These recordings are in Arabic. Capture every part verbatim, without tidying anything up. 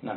نعم.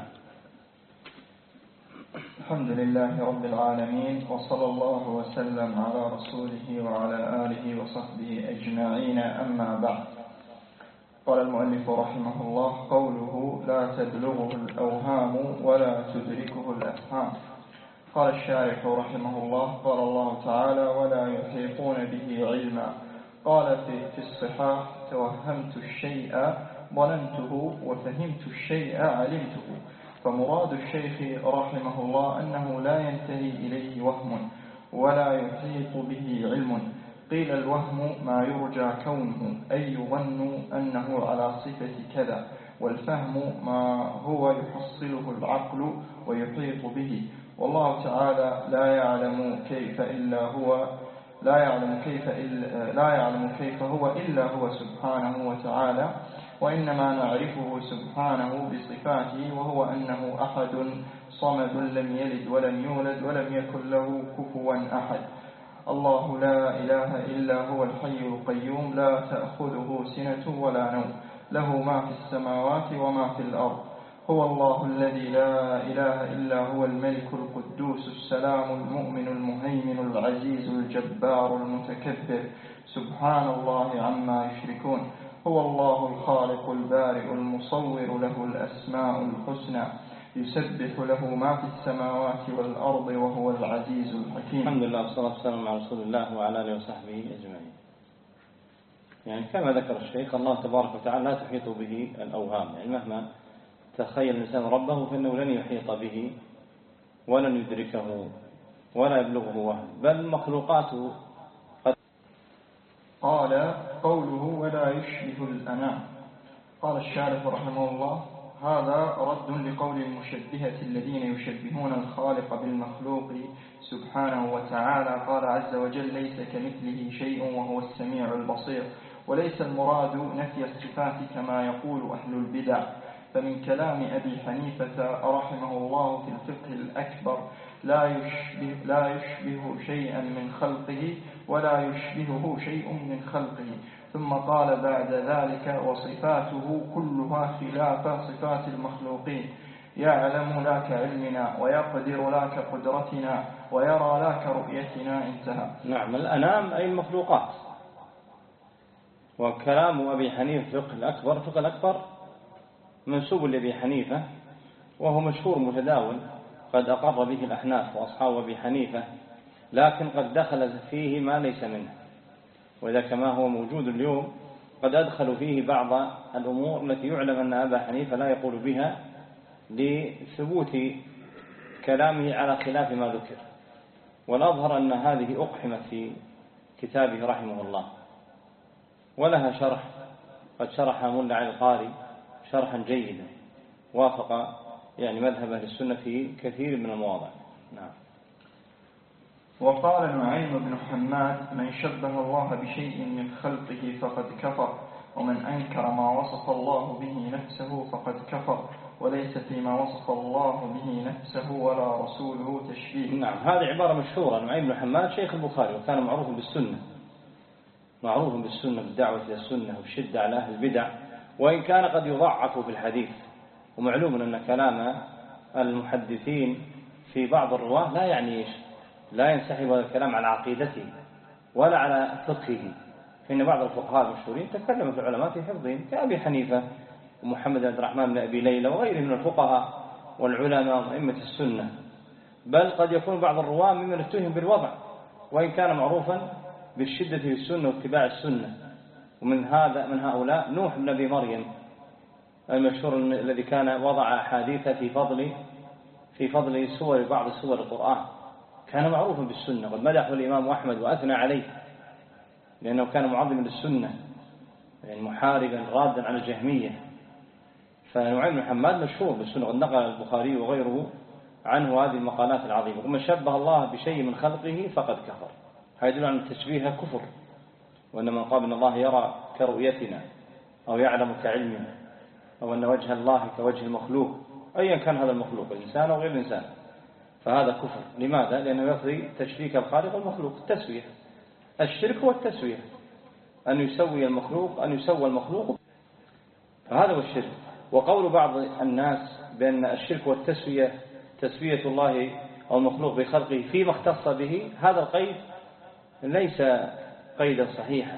الحمد لله رب العالمين، وصلى الله وسلم على رسوله وعلى آله وصحبه أجمعين، أما بعد. قال المؤلف رحمه الله: قوله لا تبلغه الأوهام ولا تدركه الأفهام. قال الشارح رحمه الله: قال الله تعالى: ولا يحيطون به علما. قال في الصحاح: توهمت الشيء ظننته وفهمت الشيء علمته. فمراد الشيخ رحمه الله أنه لا ينتهي إليه وهم ولا يحيط به علم. قيل الوهم ما يرجى كونه، أي يظن أنه على صفة كذا، والفهم ما هو يحصله العقل ويحيط به. والله تعالى لا يعلم كيف إلا هو لا يعلم كيف إلا لا يعلم كيف هو إلا هو سبحانه وتعالى، وإنما نعرفه سبحانه بصفاته، وهو أنه أحد صمد لم يلد ولم يولد ولم يكن له كفوا أحد. الله لا إله إلا هو الحي القيوم، لا تأخذه سنة ولا نوم، له ما في السماوات وما في الأرض. هو الله الذي لا إله إلا هو الملك القدوس السلام المؤمن المهيمن العزيز الجبار المتكبر، سبحان الله عما يشركون. هو الله الخالق البارئ المصور، له الأسماء الحسنى، يسبح له ما في السماوات والأرض، وهو العزيز الحكيم. الحمد لله والصلاة والسلام على رسول الله وعلى آله وصحبه أجمعين. يعني كما ذكر الشيخ، الله تبارك وتعالى لا تحيط به الأوهام، يعني مهما تخيل الإنسان ربه فإنه لن يحيط به ولن يدركه ولا يبلغه وهم، بل مخلوقاته. قال قوله ولا يشبه الأنام. قال الشارح رحمه الله: هذا رد لقول المشبهة الذين يشبهون الخالق بالمخلوق سبحانه وتعالى. قال عز وجل: ليس كمثله شيء وهو السميع البصير. وليس المراد نفي الصفات كما يقول أهل البدع. فمن كلام أبي حنيفة رحمه الله في الفقه الأكبر: لا يشبه, لا يشبه شيئا من خلقه ولا يشبهه شيء من خلقه. ثم قال بعد ذلك: وصفاته كلها خلاف صفات المخلوقين، يعلم لا كعلمنا، ويقدر لا كقدرتنا، ويرى لا كرؤيتنا. انتهى. نعم. الأنام أي المخلوقات. وكلام أبي حنيفة فقه الأكبر، فقه الأكبر منسوب لأبي حنيفة، وهو مشهور متداول، قد أقر به الأحناف وأصحاب أبي حنيفة، لكن قد دخل فيه ما ليس منه. وإذا كما هو موجود اليوم قد أدخلوا فيه بعض الأمور التي يعلم أن أبا حنيفة لا يقول بها لثبوت كلامه على خلاف ما ذكر. والأظهر أن هذه أقحمت في كتابه رحمه الله، ولها شرح قد شرح ملا علي القاري شرحا جيدا وافق يعني مذهب أهل السنة في كثير من المواضع. نعم. وقال نعيم بن حماد: من شبه الله بشيء من خلقه فقد كفر، ومن أنكر ما وصف الله به نفسه فقد كفر، وليس فيما وصف الله به نفسه ولا رسوله تشبيه. نعم. هذه عبارة مشهورة. نعيم بن حماد شيخ البخاري، وكان معروف بالسنة معروف بالسنة بالدعوة إلى السنة والشدة على أهل البدع، وإن كان قد يضعف في الحديث. ومعلوم أن كلام المحدثين في بعض الرواة لا يعني لا ينسحب هذا الكلام على عقيدته ولا على فقهه، فإن بعض الفقهاء المشهورين تكلم في العلماء في حفظهم كأبي حنيفة ومحمد بن عبد الرحمن بن أبي ليلى وغيره من الفقهاء والعلماء وأئمة السنة. بل قد يكون بعض الرواة ممن اتهم بالوضع، وإن كان معروفا بالشدة في السنة واتباع السنة. ومن هذا من هؤلاء نوح بن أبي مريم المشهور الذي كان وضع أحاديث في فضل في فضل سور بعض سور القرآن، كان معروفا بالسنة، قد مدحه الإمام أحمد وأثنى عليه لأنه كان معظما للسنة، يعني محاربا رادا على الجهمية. فنعيم بن حماد مشهور بالسنة، قد نقل البخاري وغيره عنه هذه المقالات العظيمة. ومن شبه الله بشيء من خلقه فقد كفر. هذا يدل على التشبيه كفر، وأن من قال إن الله يرى كرؤيتنا أو يعلم كعلمنا، أو أن وجه الله كوجه المخلوق، أيا كان هذا المخلوق الإنسان أو غير الإنسان، فهذا كفر. لماذا؟ لأنه يقضي تشريك الخالق والمخلوق، التسوية. الشرك هو التسوية، أن يسوي المخلوق أن يسوى المخلوق، فهذا هو الشرك. وقول بعض الناس بأن الشرك والتسوية تسوية الله أو المخلوق بخلقه فيما اختص به، هذا القيد ليس قيدا صحيحا،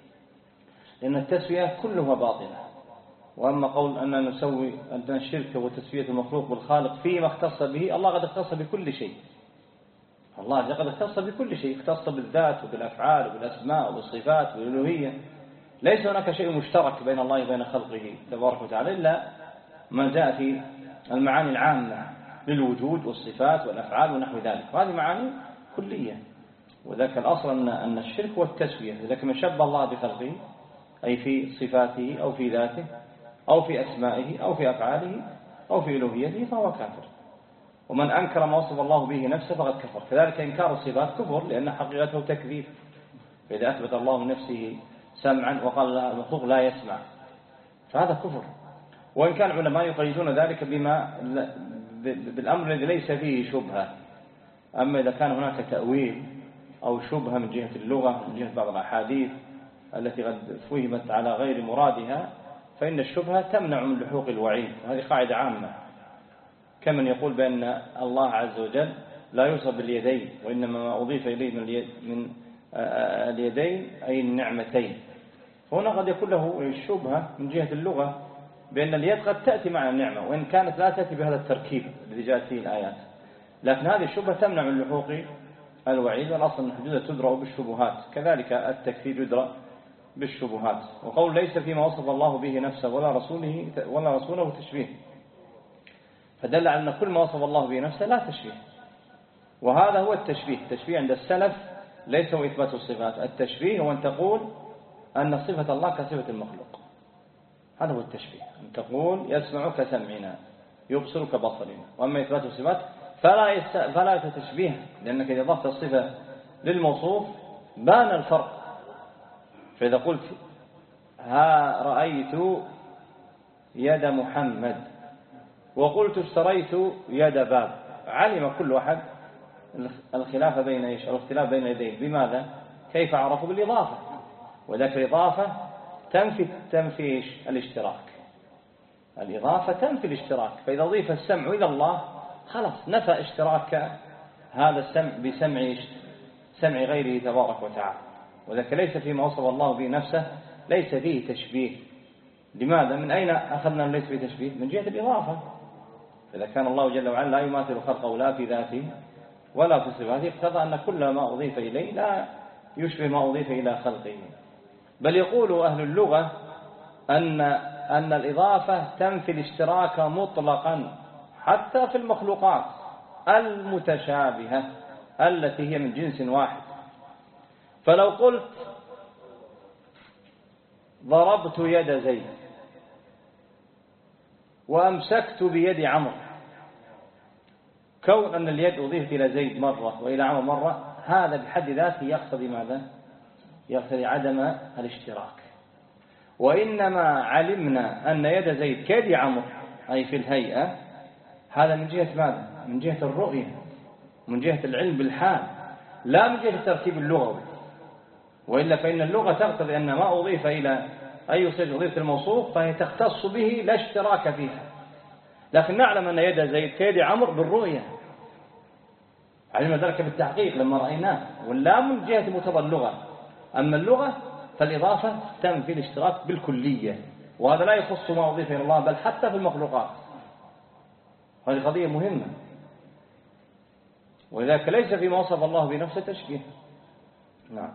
لأن التسوية كلها باطلة. وأما قول أن نسوي أن الشرك وتسوية المخلوق بالخالق فيما اختص به، الله قد اختص بكل شيء. الله قد اختص بكل شيء، اختص بالذات وبالأفعال وبالأسماء وبالصفات والألوهية. ليس هناك شيء مشترك بين الله وبين خلقه تبارك وتعالى إلا ما جاء في المعاني العامة للوجود والصفات والأفعال ونحو ذلك، وهذه معاني كلية. وذاك الأصل أن أن الشرك والتسوية إذا كان شبه الله بخلقه أي في صفاته أو في ذاته أو في أسمائه أو في أفعاله أو في ألوهيته فهو كافر. ومن أنكر ما وصف الله به نفسه فقد كفر. كذلك إنكار الصفات كفر، لأن حقيقته تكذيب. فإذا أثبت الله من نفسه سمعا وقال المخلوق لا يسمع فهذا كفر. وإن كان علماء يقيدون ذلك بما بالأمر الذي ليس فيه شبهة. أما إذا كان هناك تأويل أو شبهة من جهة اللغة من جهة بعض الأحاديث التي قد فهمت على غير مرادها فإن الشبهة تمنع من لحوق الوعيد، وهذه قاعدة عامة. كمن يقول بأن الله عز وجل لا يوصف باليدين، وإنما ما أضيف إليه من, اليد من اليدين أي النعمتين. هنا قد يكون له الشبهة من جهة اللغة بأن اليد قد تأتي مع النعمة، وإن كانت لا تأتي بهذا التركيب الذي جاءت فيه الآيات، لكن هذه الشبهة تمنع من لحوق الوعيد. والأصل أن الحدود تدرأ بالشبهات، كذلك التكفير يدرأ بالشبهات. وقول ليس فيما وصف الله به نفسه ولا رسوله ولا رسوله تشبيه، فدل على أن كل ما وصف الله به نفسه لا تشبيه، وهذا هو التشبيه. التشبيه عند السلف ليس هو إثبات الصفات، التشبيه هو أن تقول أن صفة الله كصفة المخلوق، هذا هو التشبيه. أن تقول يسمع كسمعنا يبصر كبصرنا. وأما إثبات الصفات فلا يست... فلا تشبيه، لأنك إذا ضفت الصفة للموصوف بان الفرق. فإذا قلت ها رأيت يد محمد وقلت اشتريت يد باب، علم كل واحد الخلاف بين ايش الاختلاف بين يدين. بماذا؟ كيف عرفوا؟ بالإضافة. وذلك الإضافة تنفي تنفي الاشتراك. الإضافة تنفي الاشتراك. فإذا أضيف السمع إلى الله خلاص نفى اشتراك هذا السمع بسمع سمع غيره تبارك وتعالى. وذلك ليس فيما وصف الله به نفسه ليس فيه تشبيه. لماذا؟ من أين أخذنا ليس فيه تشبيه؟ من جهة الإضافة. إذا كان الله جل وعلا لا يماثل خلقه لا في ذاته ولا في صفاته، اقتضى أن كل ما أضيف إليه لا يشبه ما أضيف إلى خلقه. بل يقول أهل اللغة أن أن الإضافة تنفي الاشتراك مطلقا حتى في المخلوقات المتشابهة التي هي من جنس واحد. فلو قلت ضربت يد زيد وأمسكت بيد عمرو، كون أن اليد أضيفت إلى زيد مرة وإلى عمرو مرة، هذا بحد ذاته يقتضي ماذا؟ يقتضي عدم الاشتراك. وإنما علمنا أن يد زيد كيد عمرو أي في الهيئة، هذا من جهة ماذا؟ من جهة الرؤية، من جهة العلم بالحال، لا من جهة التركيب اللغوي. وإلا فإن اللغة تقتضي أن ما أضيف إلى أي شيء أضيف الموصوف فهي تختص به لا اشتراك فيها. لكن نعلم أن يد زيد كيد عمرو بالرؤية، علم ذلك بالتحقيق لما رأيناه، ولا من جهة مقتضى اللغة. أما اللغة فالإضافة تنفي الاشتراك بالكلية، وهذا لا يخص ما أضيف إلى الله بل حتى في المخلوقات. هذه قضية مهمة. ولذلك ليس فيما وصف الله بنفسه تشبيه. نعم.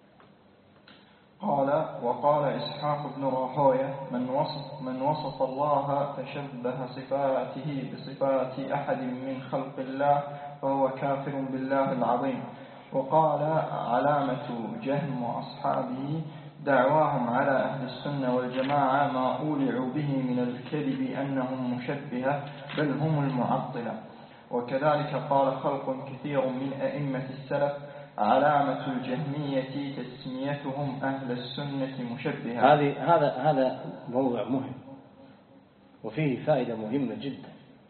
قال وقال إسحاق بن راهويه من وصف, من وصف الله فشبه صفاته بصفات أحد من خلق الله فهو كافر بالله العظيم. وقال علامة جهم وأصحابه دعواهم على أهل السنة والجماعة ما أولعوا به من الكذب أنهم مشبهة بل هم المعطلة. وكذلك قال خلق كثير من أئمة السلف علامة الجهمية تسميتهم أهل السنة مشبهة. هذه هذا هذا موضوع مهم وفيه فائدة مهمة جدا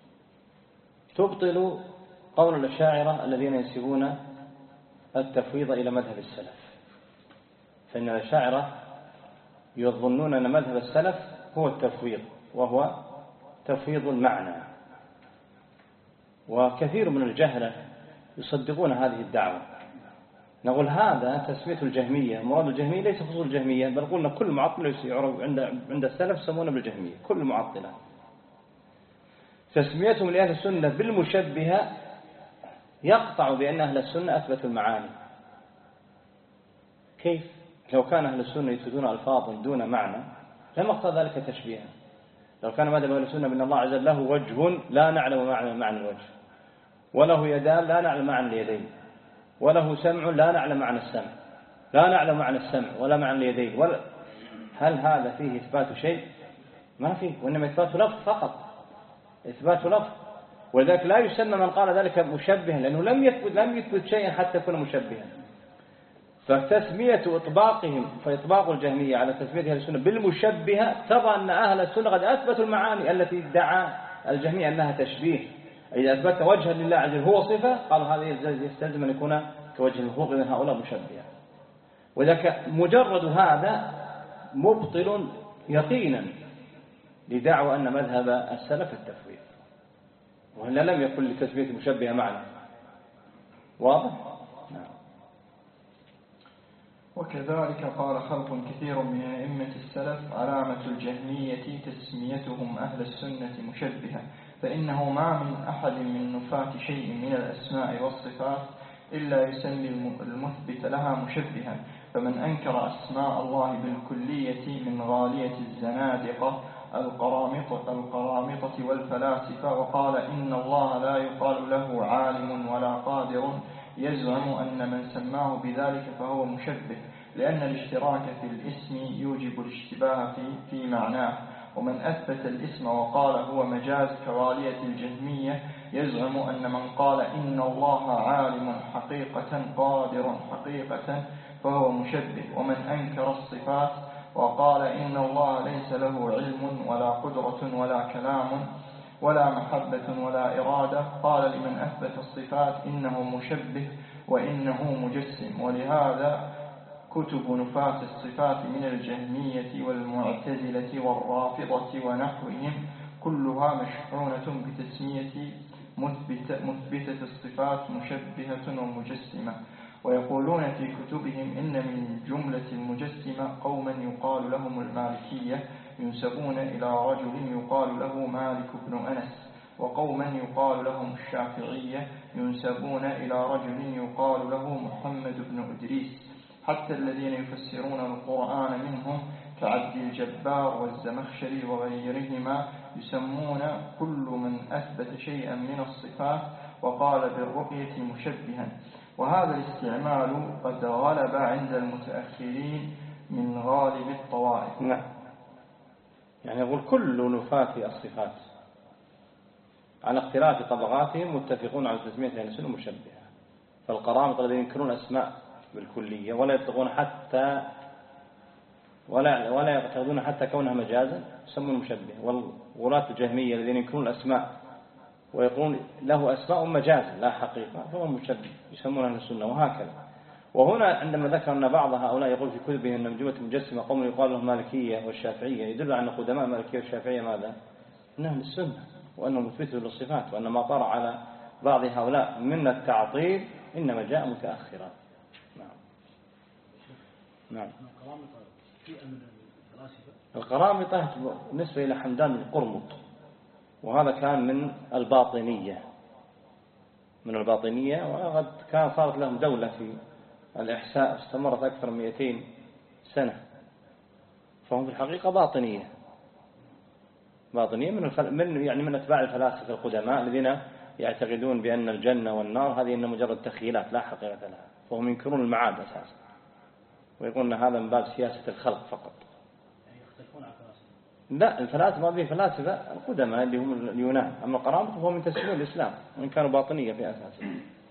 تبطل قول الأشاعرة الذين ينسبون التفويض إلى مذهب السلف. فإن الأشاعرة يظنون أن مذهب السلف هو التفويض، وهو تفويض المعنى وكثير من الجهلة يصدقون هذه الدعوة. نقول هذا تسمية الجهمية، مراد الجهمية ليس خصوص الجهمية، بل قلنا كل معطل يعرف عند عند السلف يسمونه بالجهمية، كل معطلة. تسميتهم لأهل السنة بالمشبهة يقطع بأن أهل السنة أثبتوا المعاني. كيف؟ لو كان أهل السنة يثبتون ألفاظا دون معنى لما اقتضى ذلك تشبيها. لو كان مذهب أهل السنة بأن الله عز وجل له وجه لا نعلم معنى معنى الوجه، وله يدان لا نعلم معنى اليدين، وله سمع لا نعلم معنى السمع، لا نعلم معنى السمع ولا معنى اليدين، ولا هل هذا فيه إثبات شيء؟ ما فيه، وإنما إثبات لفظ فقط، إثبات لفظ. ولذلك لا يسمى من قال ذلك مشبها، لأنه لم يثبت لم يثبت شيئا حتى يكون مشبها. فتسمية إطباقهم فإطباق الجهمية على تسمية أهل السنة بالمشبهة ترى أن أهل السنة قد أثبتوا المعاني التي ادعى الجهمية أنها تشبيه. إذا أثبت وجها لله عز وجل هو صفة قالوا هذا يستلزم أن يكون كوجه المخلوق، إذن هؤلاء مشبهة. وذلك مجرد هذا مبطل يقينا لدعوى أن مذهب السلف التفويض، وإلا لم يكن لتسمية المشبهة معنى واضح. نعم. وكذلك قال خلق كثير من أئمة السلف علامة الجهمية تسميتهم أهل السنة مشبهة، فإنه ما من أحد من نفاة شيء من الأسماء والصفات إلا يسمي المثبت لها مشبها. فمن أنكر أسماء الله بالكلية من غالية الزنادقة القرامطة, القرامطة والفلاسفة وقال إن الله لا يقال له عالم ولا قادر يزعم أن من سماه بذلك فهو مشبه، لأن الاشتراك في الاسم يوجب الاشتباه في, في معناه. ومن أثبت الاسم وقال هو مجاز كغالية الجهمية يزعم أن من قال إن الله عالم حقيقة قادر حقيقة فهو مشبه. ومن أنكر الصفات وقال إن الله ليس له علم ولا قدرة ولا كلام ولا محبة ولا إرادة قال لمن أثبت الصفات إنه مشبه وإنه مجسم. ولهذا كتب نفاة الصفات من الجهمية والمعتزلة والرافضة ونحوهم كلها مشحونة بتسمية مثبتة الصفات مشبهة ومجسمة. ويقولون في كتبهم إن من جملة المجسمة قوما يقال لهم المالكية ينسبون إلى رجل يقال له مالك بن أنس، وقوما يقال لهم الشافعية ينسبون إلى رجل يقال له محمد بن إدريس، حتى الذين يفسرون القرآن منهم كعبد الجبار والزمخشري وغيرهما يسمون كل من أثبت شيئا من الصفات وقال بالرؤية مشبها. وهذا الاستعمال قد غلب عند المتأخرين من غالب الطوائف. نعم، يعني يقول كل نفاة الصفات على اختلاف طبقاتهم متفقون على تسمية أهل السنة مشبهة. فالقرامطة الذين ينكرون أسماء بالكلية ولا يطلقون حتى ولا ولا يعتقدون حتى كونها مجازا يسمون مشبه. والولاة الجهمية الذين ينكرون الأسماء ويقولون له أسماء مجازا لا حقيقة فهم مشبه يسمون أهل السنة. وهكذا. وهنا عندما ذكر أن بعض هؤلاء يقول في كتبه أن جملة مجسمة قوم يقال لهم مالكية والشافعية يدل على أن قدماء المالكية والشافعية ماذا؟ من أهل السنة وأنهم مثبتوا للصفات، وأن ما طرأ على بعض هؤلاء من التعطيل إنما جاء متأخرا. نعم. نعم. القرامطة نسبة إلى حمدان القرمط، وهذا كان من الباطنية من الباطنية وقد كان صارت لهم دولة في الإحساء استمرت أكثر من مئتين سنة، فهم في الحقيقة باطنية باطنية من الخل... من يعني من أتباع الفلاسفة القدماء الذين يعتقدون بأن الجنة والنار هذه إنها مجرد تخيلات لا حقيقة لها، فهم ينكرون المعاد أساسا ويقولون هذا من باب سياسة الخلق فقط. لا، الفلاسفة ما به فلاسفة القدماء اللي هم اليونان، أما القرامطة فهم من تسمية الإسلام وإن كانوا باطنية في أساسه.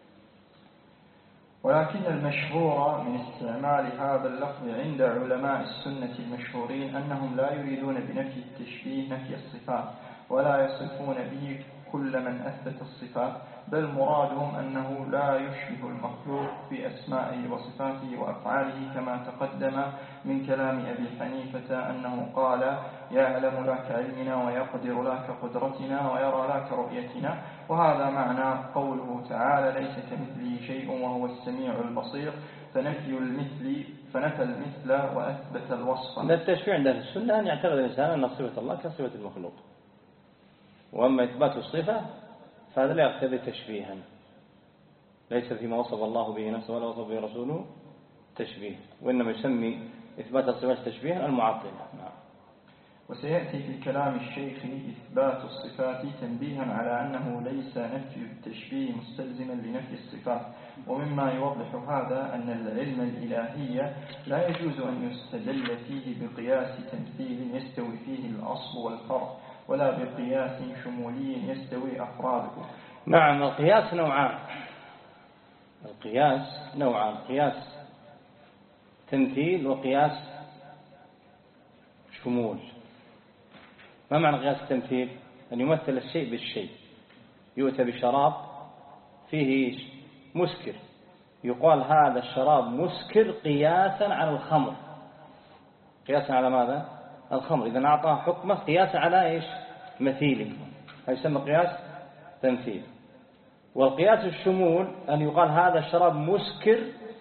ولكن المشهور من استعمال هذا اللفظ عند علماء السنة المشهورين أنهم لا يريدون بنفي التشبيه نفي الصفات ولا يصفون به كل من أثبت الصفات، بل مرادهم أنه لا يشبه المخلوق في أسمائه وصفاته وأفعاله، كما تقدم من كلام أبي حنيفة أنه قال: يعلم لا كعلمنا ويقدر لا كقدرتنا ويرى لا كرؤيتنا. وهذا معنى قوله تعالى: ليس كمثله شيء وهو السميع البصير. فنفي المثل فنفى المثل وأثبت الوصف. من التشبيه عند السنة أن يعتقد الإنسان أن صفة الله كصفة المخلوق، وأما إثبات الصفة فهذا لا يقتضي تشبيها، ليس فيما وصف الله به نفسه ولا وصف به رسوله تشبيه، وإنما يسمي إثبات الصفات تشبيها المعطلة. نعم. وسيأتي في كلام الشيخ إثبات الصفات تنبيها على أنه ليس نفي التشبيه مستلزما لنفي الصفات. ومما يوضح هذا أن العلم الإلهي لا يجوز أن يستدل فيه بقياس تمثيل يستوي فيه الأصل والفرع، ولا بقياس شمولي يستوي أفراده. نعم. القياس نوعان، القياس نوعان: قياس تمثيل وقياس شمول. ما معنى قياس التمثيل؟ أن يمثل الشيء بالشيء. يؤتى بشراب فيه مسكر، يقال هذا الشراب مسكر قياسا على الخمر. قياسا على ماذا؟ الخمر. إذا أعطاه حكمه قياسا على إيش؟ مثيله، هذا يسمى قياس تمثيل. والقياس الشمول أن يقال هذا الشراب مسكر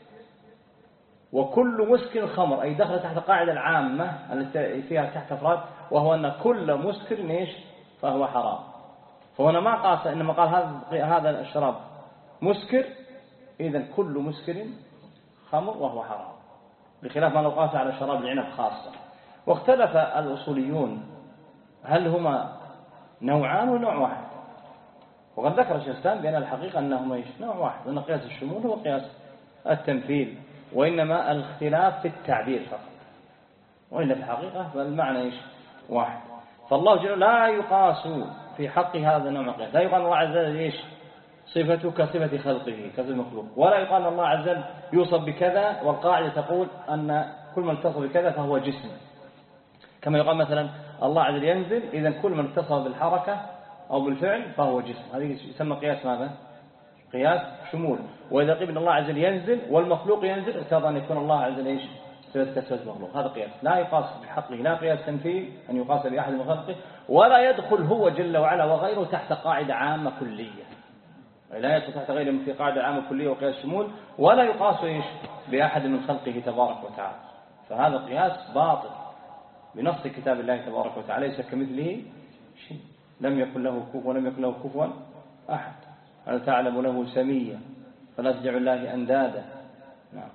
وكل مسكر خمر، أي دخل تحت قاعدة العامة التي فيها تحت أفراد، وهو أن كل مسكر إيش؟ فهو حرام. فهنا ما قاس، إنما قال هذا هذا الشراب مسكر، إذن كل مسكر خمر وهو حرام، بخلاف ما لو قاس على شراب العنب خاصة. واختلف الأصوليون هل هما نوعان ونوع واحد، وقد ذكر الشيخ الإسلام بأن الحقيقة أنهما إيش؟ نوع واحد، أن قياس الشمول هو قياس التمثيل، وإنما الاختلاف في التعبير فقط، وإلا في الحقيقة فالمعنى إيش؟ واحد. فالله جل لا يقاس في حق هذا النوع من القياس، لا يقال الله عز وجل إيش؟ صفته كصفة خلقه كصفة المخلوق، ولا يقال الله عز وجل يوصف بكذا والقاعدة تقول أن كل من اتصف بكذا فهو جسم، كما يقال مثلا الله عز وجل ينزل، إذا كل من اتصف بالحركة أو بالفعل فهو جسم. هذه يسمى قياس ماذا؟ قياس شمول. وإذا قيل أن الله عز وجل ينزل والمخلوق ينزل، اقتضى أن يكون الله عز وجل إيش؟ صفة كصفة المخلوق. هذا قياس لا يقاس بحقه، لا قياس تمثيل أن يقاس بأحد من خلقه، ولا يدخل هو جل وعلا وغيره تحت قاعدة عامة كلية، لا يدخل تحت غيره في قاعدة عامة كلية وقياس شمول، ولا يقاس إيش؟ بأحد من خلقه تبارك وتعالى. فهذا قياس باطل بنص كتاب الله تبارك وتعالى، ليس كمثله شيء، لم يكن له كفوا ولم يكن له كفوا أحد. هل تعلم له سميا فلا تجعل الله أندادا. نعم.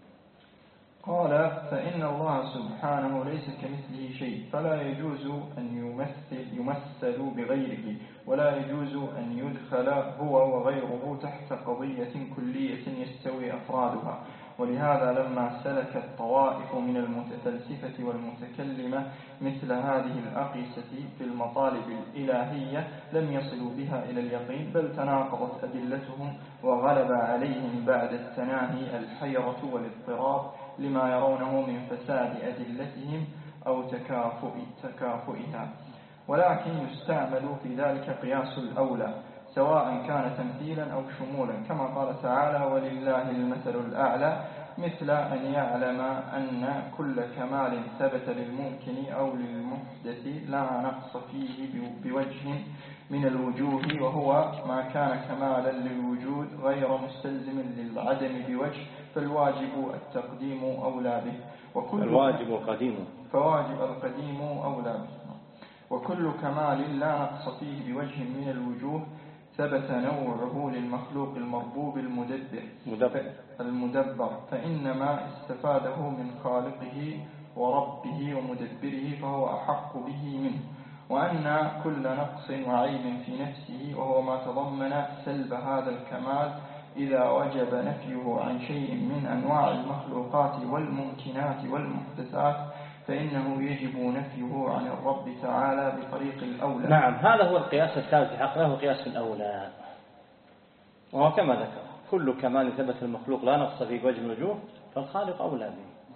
قال: فإن الله سبحانه ليس كمثله شيء، فلا يجوز أن يمثل يمثل بغيره، ولا يجوز أن يدخل هو وغيره تحت قضية كلية يستوي أفرادها. ولهذا لما سلك الطوائف من المتفلسفة والمتكلمة مثل هذه الأقيسة في المطالب الإلهية لم يصلوا بها إلى اليقين، بل تناقضت أدلتهم وغلب عليهم بعد التناهي الحيرة والاضطراب لما يرونه من فساد أدلتهم أو تكافؤ تكافؤها. ولكن يستعمل في ذلك قياس الأولى، سواء كان تمثيلا أو شمولا، كما قال تعالى: ولله المثل الأعلى، مثل أن يعلم أن كل كمال ثبت للممكن أو للمحدث لا نقص فيه بوجه من الوجوه، وهو ما كان كمالا للوجود غير مستلزم للعدم بوجه، فالواجب التقديم أولى به. وكل الواجب القديم فواجب القديم أولى به. وكل كمال لا نقص فيه بوجه من الوجوه ثبت نوعه للمخلوق المربوب المدبر مدبر. المدبر، فإنما استفاده من خالقه وربه ومدبره، فهو أحق به منه. وأن كل نقص وعيب في نفسه، وهو ما تضمن سلب هذا الكمال، إذا وجب نفيه عن شيء من أنواع المخلوقات والممكنات والمحدثات، فإنه يجب نفيه عن الرب تعالى بطريق الأولى. نعم. هذا هو القياس الثالث في حقه، هو قياس الأولى، وهو كما ذكر: كل كمال ثبت المخلوق لا نقص فيه بوجه من الوجوه فالخالق أولى به،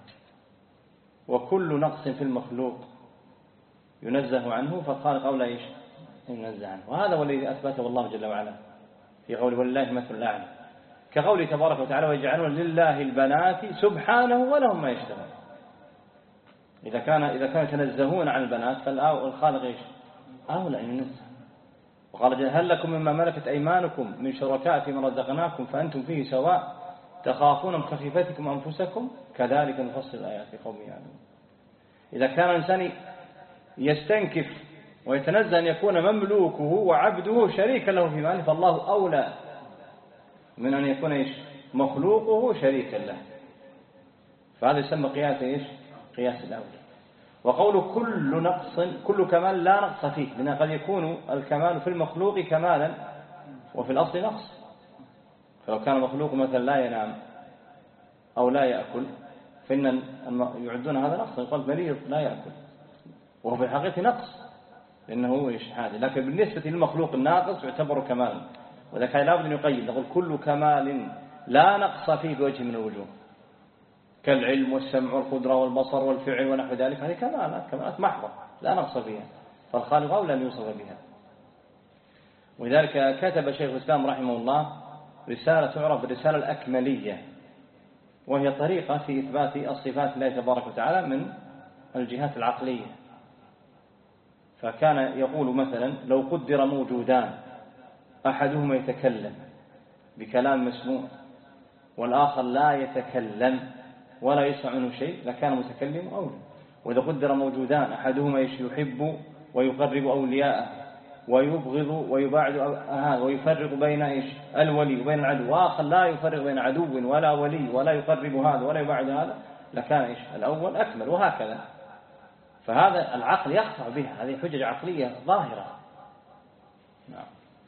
وكل نقص في المخلوق ينزه عنه فالخالق أولى إيش؟ ينزه عنه. وهذا هو الذي أثبته الله جل وعلا في قوله ولله مثل الأعلى، كقوله تبارك وتعالى ويجعلون لله البنات سبحانه ولهم ما يشتهون. إذا كان إذا كانوا يتنزهون عن البنات فالخالق إيش؟ أولى أن ينزه. وقال هل لكم مما ملكت أيمانكم من شركاء فيما رزقناكم فأنتم فيه سواء تخافون من خفيفتكم أنفسكم كذلك نفصل الآيات لقوم يعلمون. إذا كان الإنسان يستنكف ويتنزه أن يكون مملوكه وعبده شريكا له في ماله فالله أولى من أن يكون إيش؟ مخلوقه شريكا له. فهذا يسمى قياس إيش؟ قياس الأولى. وقول كل نقص كل كمال لا نقص فيه، لأن قد يكون الكمال في المخلوق كمالا وفي الأصل نقص. فلو كان مخلوق مثلا لا ينام أو لا يأكل فإن يعدون هذا نقصا، يقول مريض لا يأكل وهو في الحقيقة نقص لأنه إيش حاجة. لكن بالنسبة للمخلوق الناقص يعتبر كمالا، وذلك لابد أن يقيد نقول كل كمال لا نقص فيه بوجه من الوجوه كالعلم والسمع والقدرة والبصر والفعل ونحو ذلك، هذه كمالات كمالات محضة لا نقص فيها، فالخالق أولى أن يوصف بها. ولذلك كتب شيخ الإسلام رحمه الله رسالة تعرف بالرسالة الأكملية، وهي طريقة في إثبات الصفات الله تبارك وتعالى من الجهات العقلية. فكان يقول مثلا لو قدر موجودان أحدهما يتكلم بكلام مسموع والآخر لا يتكلم ولا يسمع منه شيء لكان متكلم أولى. وإذا قدر موجودان أحدهما يحب ويقرب أولياءه ويبغض ويباعد هذا ويفرق بين إيش الولي وبين العدو، وآخر لا يفرق بين عدو ولا ولي ولا يقرب هذا ولا يباعد هذا لكان إيش الأول أكمل، وهكذا. فهذا العقل يقطع بها، هذه حجج عقلية ظاهرة. نعم.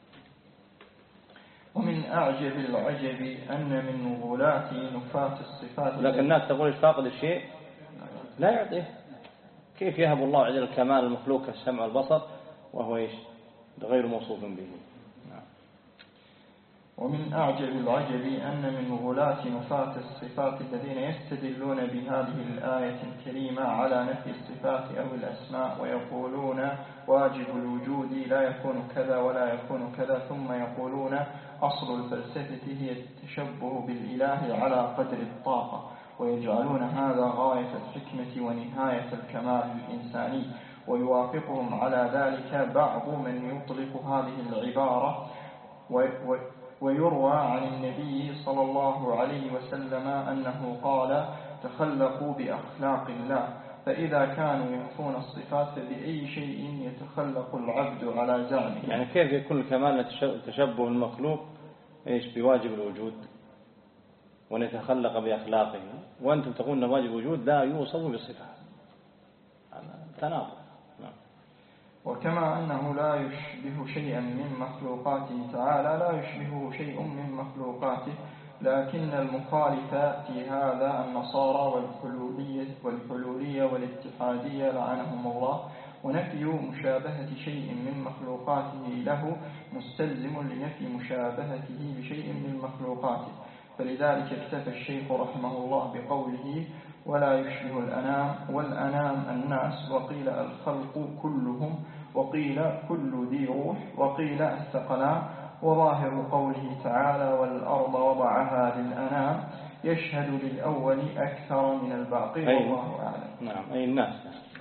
ومن أعجب العجب أن من غلاة نفاة الصفات، لكن الناس تقول إيش فاقد الشيء لا يعطيه، كيف يهب الله عز وجل الكمال المخلوق السمع والبصر وهو إيش غير موصوف به. نعم. ومن أعجب العجب أن من غلاة نفاة الصفات الذين يستدلون بهذه الآية الكريمة على نفي الصفات أو الأسماء ويقولون واجب الوجود لا يكون كذا ولا يكون كذا، ثم يقولون أصل الفلسفة هي التشبه بالإله على قدر الطاقة، ويجعلون هذا غاية الحكمة ونهاية الكمال الإنساني. ويوافقهم على ذلك بعض من يطلق هذه العبارة، ويروى عن النبي صلى الله عليه وسلم أنه قال تخلقوا بأخلاق الله، فإذا كانوا ينفون الصفات فبأي شيء يتخلق العبد على زعمه. يعني كيف يكون الكمال تشبه المخلوق إيش بواجب الوجود ونتخلق بأخلاقه، وأنتم تقولون واجب الوجود لا يوصف بصفات، تناقض. وكما أنه لا يشبه شيئا من مخلوقاته تعالى لا يشبهه شيء من مخلوقاته، لكن المخالف في هذا النصارى والحلولية, والحلولية والاتحادية لعنهم الله. ونفي مشابهة شيء من مخلوقاته له مستلزم لنفي مشابهته بشيء من مخلوقاته، فلذلك اكتفى الشيخ رحمه الله بقوله ولا يشبه الأنام، والأنام الناس، وقيل الخلق كلهم، وقيل كل ذي روح، وقيل الثقلان. وظاهر قوله تعالى والأرض وضعها للأنام يشهد للأول أكثر من الباقي والله أعلم. نعم أي الناس.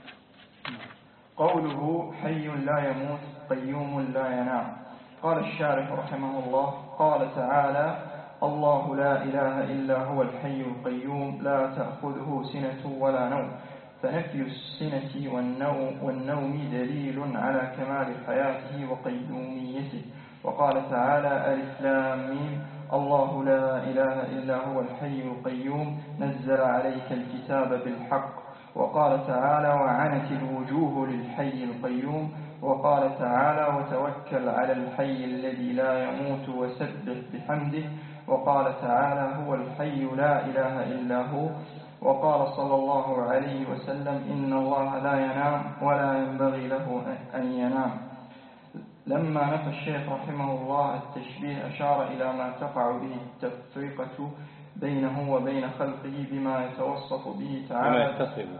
قوله حي لا يموت قيوم لا ينام. قال الشارح رحمه الله قال تعالى الله لا إله إلا هو الحي القيوم لا تأخذه سنة ولا نوم، فنفي السنة والنوم, والنوم دليل على كمال حياته وقيوميته. وقال تعالى ألف لام ميم الله لا إله إلا هو الحي القيوم نزل عليك الكتاب بالحق. وقال تعالى وعنت الوجوه للحي القيوم. وقال تعالى وتوكل على الحي الذي لا يموت وسبح بحمده. وقال تعالى هو الحي لا إله إلا هو. وقال صلى الله عليه وسلم إن الله لا ينام ولا ينبغي له أن ينام. لما نفى الشيخ رحمه الله التشبيه أشار إلى ما تقع به التفرقة بينه وبين خلقه بما يتوصف به تعالى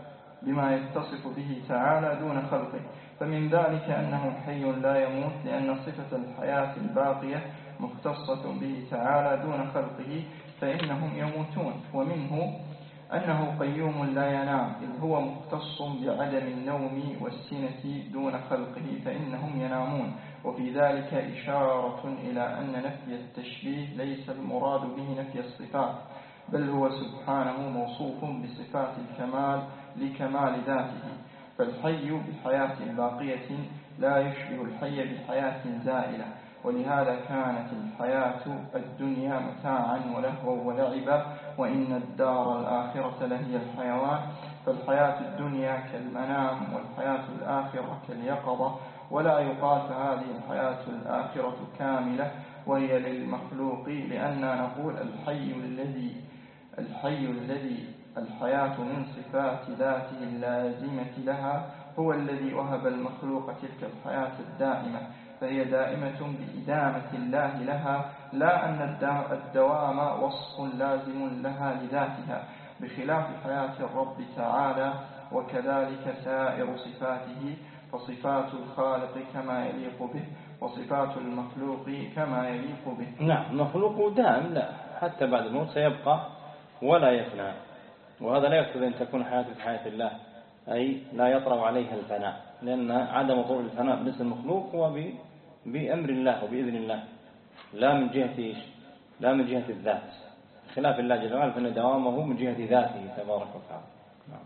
بما يتصف به تعالى دون خلقه. فمن ذلك أنه حي لا يموت، لأن صفة الحياة الباقية مختصة به تعالى دون خلقه فإنهم يموتون. ومنه أنه قيوم لا ينام، إذ هو مختص بعدم النوم والسنة دون خلقه فإنهم ينامون. وفي ذلك إشارة إلى أن نفي التشبيه ليس المراد به نفي الصفات، بل هو سبحانه موصوف بصفات الكمال لكمال ذاته. فالحي بحياة باقية لا يشبه الحي بحياة زائلة، ولهذا كانت الحياة الدنيا متاعا ولهوا ولعبا، وإن الدار الآخرة لهي الحيوان. فالحياة الدنيا كالمنام، والحياة الآخرة كاليقظة، ولا يقال فهذه الحياة الآخرة كاملة وهي للمخلوق، لأننا نقول الحي الذي الحي الذي الحياة من صفات ذاته اللازمة لها هو الذي وهب المخلوق تلك الحياة الدائمة، فهي دائمة بإدامة الله لها، لا أن الدوام وصف لازم لها لذاتها، بخلاف حياة الرب تعالى. وكذلك سائر صفاته، فصفات الخالق كما يليق به، وصفات المخلوق كما يليق به. نعم، المخلوق دائم، لا حتى بعد الموت سيبقى ولا يفنى، وهذا لا يقتضي أن تكون حياته كحياة الله، أي لا يطرأ عليها الفناء، لأن عدم طول الفناء بالنسبة للمخلوق هو بأمر الله وبإذن الله، لا من جهة إيش؟ لا من جهة الذات، خلاف الله جل وعلا فإن دوامه من جهة ذاته تبارك وتعالى. نعم.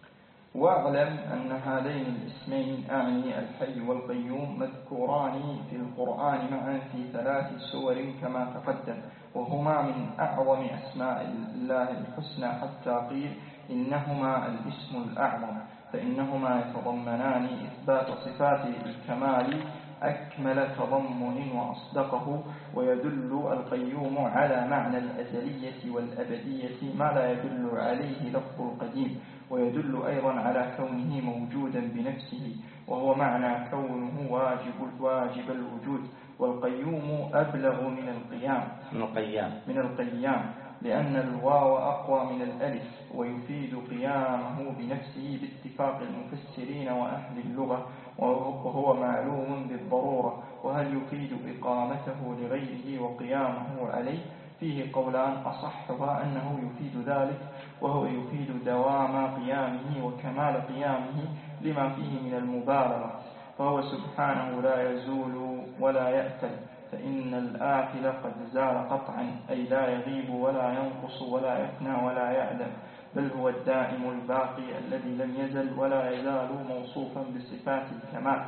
واعلم أن هذين الاسمين أعني الحي والقيوم مذكوران في القرآن معا في ثلاث سور كما تقدم، وهما من أعظم أسماء الله الحسنى، حتى قيل إنهما الاسم الأعظم، فإنهما يتضمنان إثبات صفات الكمال أكمل تضمن وأصدقه، ويدل القيوم على معنى الأزلية والأبدية ما لا يدل عليه لفظ القديم، ويدل أيضا على كونه موجودا بنفسه، وهو معنى كونه واجب واجب الوجود. والقيوم أبلغ من القيام من القيام من القيام لأن الواو أقوى من الألف، ويفيد قيامه بنفسه باتفاق المفسرين وأهل اللغة، وهو معلوم بالضرورة. وهل يفيد إقامته لغيره وقيامه عليه؟ فيه قولان، أصحها أنه يفيد ذلك، وهو يفيد دوام قيامه وكمال قيامه لما فيه من المبالغة، فهو سبحانه لا يزول ولا يأتل، فإن الآكل قد زال قطعا، أي لا يغيب ولا ينقص ولا يفنى ولا يعلم، بل هو الدائم الباقي الذي لم يزل ولا يزال موصوفا بصفات الكمال.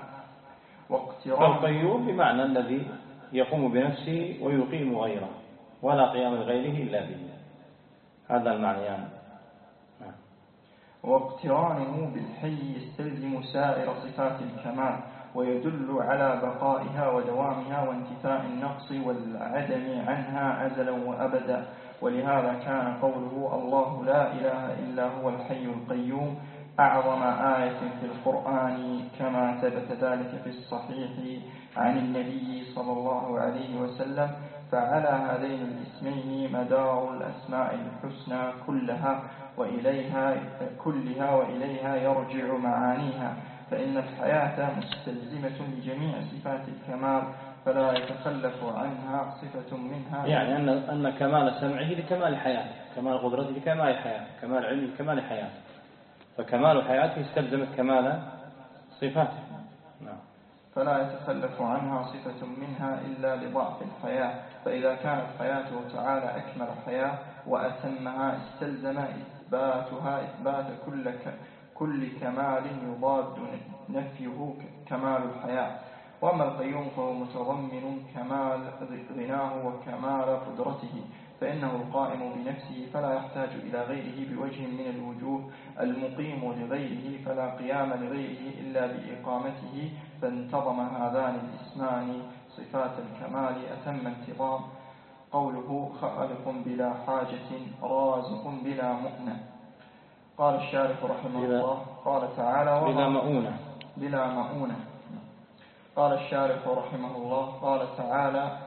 فالقيوم بمعنى الذي يقوم بنفسه ويقيم غيره، ولا قيام غيره إلا به، هذا المعنى يعني. واقترانه بالحي يستلزم سائر صفات الكمال، ويدل على بقائها ودوامها وانتفاء النقص والعدم عنها أزلا وأبدا. ولهذا كان قوله الله لا إله إلا هو الحي القيوم أعظم آية في القرآن، كما ثبت ذلك في الصحيح عن النبي صلى الله عليه وسلم. فعلى هذين الاسمين مدار الأسماء الحسنى كلها وإليها كلها وإليها يرجع معانيها، فإن الحياة مستلزمة لجميع صفات الكمال، فلا يتخلف عنها صفة منها. يعني أن أن كمال سمعه لكمال حياته، كمال قدرته لكمال حياته، كمال علمه لكمال حياته، فكمال حياته استلزمت كمال صفاته. نعم. فلا يتخلف عنها صفة منها إلا لضعف الحياة، فإذا كانت حياته تعالى أكمل حياة وأتمها استلزم إثباتها إثبات كل كل كمال يضاد نفيه كمال الحياة. وأما القيوم فهو متضمن كمال غناه وكمال قدرته، فإنه القائم بنفسه فلا يحتاج إلى غيره بوجه من الوجوه، المقيم لغيره فلا قيام لغيره إلا بإقامته، فانتظم هذان الاسمان صفات الكمال أتم انتظام. قوله خالق بلا حاجة رازق بلا مؤنة. قال الشارح رحمه الله قال تعالى بلا مؤونة بلا مؤونة قال الشارح رحمه الله قال تعالى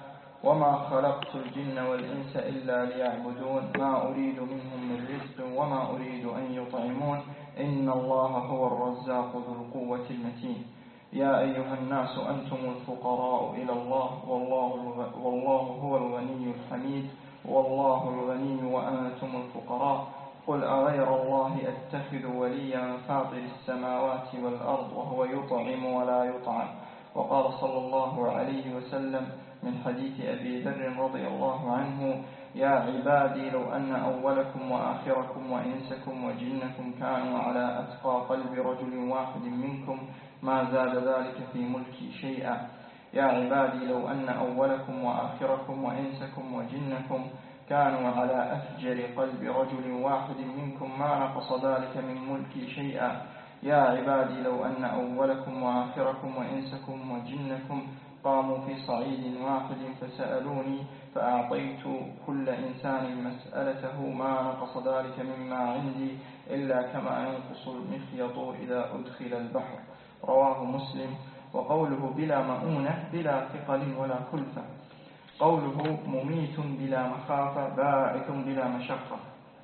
وما خلقت الجن والإنس إلا ليعبدون ما أريد منهم من رزق وما أريد أن يطعمون إن الله هو الرزاق ذو القوة المتين يا أيها الناس أنتم الفقراء إلى الله والله, والله هو الغني الحميد والله الغني وأنتم الفقراء قل أغير الله أتخذ وليا فاطر السماوات والأرض وهو يطعم ولا يطعم. وقال صلى الله عليه وسلم من حديث أبي ذر رضي الله عنه يا عبادي لو أن أولكم وآخركم وإنسكم وجنكم كانوا على أتقى قلب رجل واحد منكم ما زاد ذلك في ملكي شيئا. يا عبادي لو أن أولكم وآخركم وإنسكم وجنكم كانوا على أفجر قلب رجل واحد منكم ما نقص ذلك من ملكي شيئا. يا عبادي لو أن أولكم وآخركم وإنسكم وجنكم قاموا في صعيد واحد فسألوني فأعطيت كل إنسان مسألته ما نقص ذلك مما عندي إلا كما ينقص المخيط إذا أدخل البحر. رواه مسلم. وقوله بلا مؤونة بلا ثقل ولا كلفة. قوله مميت بلا مخافة باعث بلا مشقة.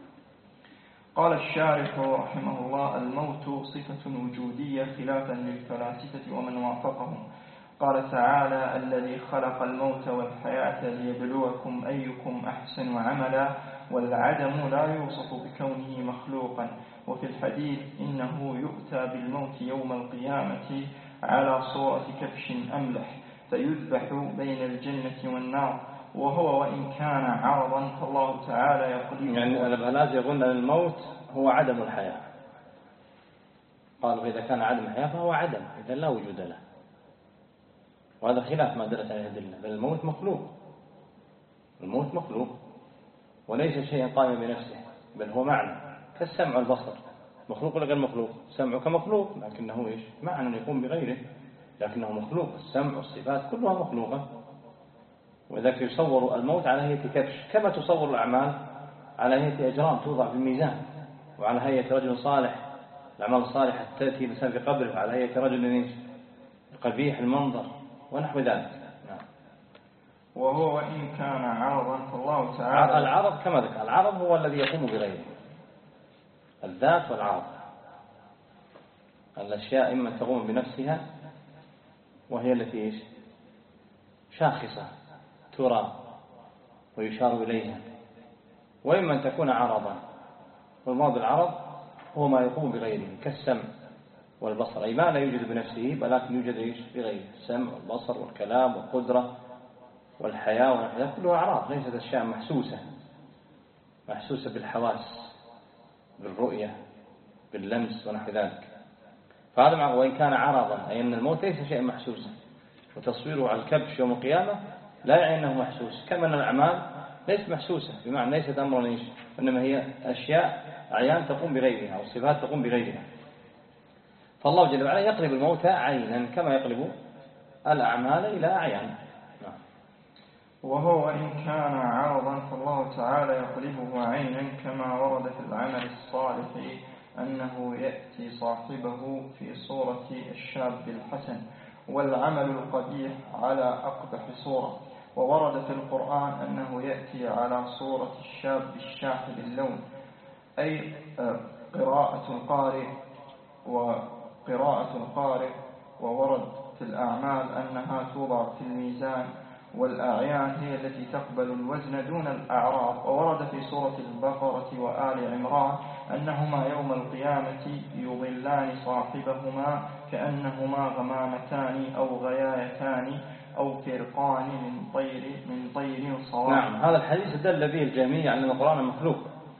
قال الشارح رحمه الله الموت صفة وجودية خلافا للفلاسفة ومن وافقهم. قال تعالى الذي خلق الموت والحياة ليبلوكم أيكم أحسن عملا والعدم لا يوصف بكونه مخلوقا. وفي الحديث إنه يؤتى بالموت يوم القيامة على صورة كبش أملح فيذبح بين الجنة والنار وهو وإن كان عرضا فالله تعالى يقول يعني البلاغ يقولون أن الموت هو عدم الحياة. قالوا إذا كان عدم الحياة فهو عدم إذا لا وجود له، وهذا خلاف ما دلت عليه الأدلة. بل الموت مخلوق، الموت مخلوق وليس شيئا قائما بنفسه بل هو معنى كالسمع والبصر. مخلوق ولا غير مخلوق؟ سمعك مخلوق لكنه إيش؟ معنى يقوم بغيره لكنه مخلوق. السمع والصفات كلها مخلوقة. وذلك يصور الموت على هيئة كبش كما تصور الأعمال على هيئة أجرام توضع في الميزان، وعلى هيئة رجل صالح الأعمال الصالحة تأتي الإنسان في قبره على هيئة رجل قبيح المنظر ونحو ذلك. نعم. وهو وإن كان عرضا فالله تعالى العرض كما ذكر العرض هو الذي يقوم بغيره، الذات والعرض الأشياء إما تقوم بنفسها وهي التي شاخصة ترى ويشار إليها، وإما أن تكون عرضا. والمراد بالعرض هو ما يقوم بغيره كالسمع والبصر، أي ما لا يوجد بنفسه ولكن يوجد إيش بغيره. السمع والبصر والكلام والقدرة والحياة ونحن كلها أعراض ليست أشياء محسوسة محسوسة بالحواس بالرؤية باللمس ونحو ذلك. فهذا مع وإن كان عرضا أي أن الموت ليس شيء محسوسا، وتصويره على الكبش يوم القيامة لا يعني أنه محسوس، كما أن الأعمال ليست محسوسة بمعنى ليست أمرا إيش إنما هي أشياء أعيان تقوم بغيرها أو صفات تقوم بغيرها. فالله جل وعلا يقلب الموتى عينا كما يقلب الأعمال إلى أعيان. وهو وإن كان عرضا فالله تعالى يقلبه عينا كما ورد في العمل الصالح أنه يأتي صاحبه في صورة الشاب الحسن والعمل القبيح على أقبح صورة. وورد في القرآن أنه يأتي على صورة الشاب الشاحب اللون أي قراءة القارئ وقراءة القارئ. وورد في الأعمال أنها توضع في الميزان والأعيان هي التي تقبل الوزن دون الأعراض. وورد في سورة البقرة وآل عمران أنهما يوم القيامة يضلان صاحبهما كأنهما غمامتان أو غيايتان أو فرقان من طير من طير صواف. نعم. هذا الحديث دل به الجميع أن القرآن مخلوق،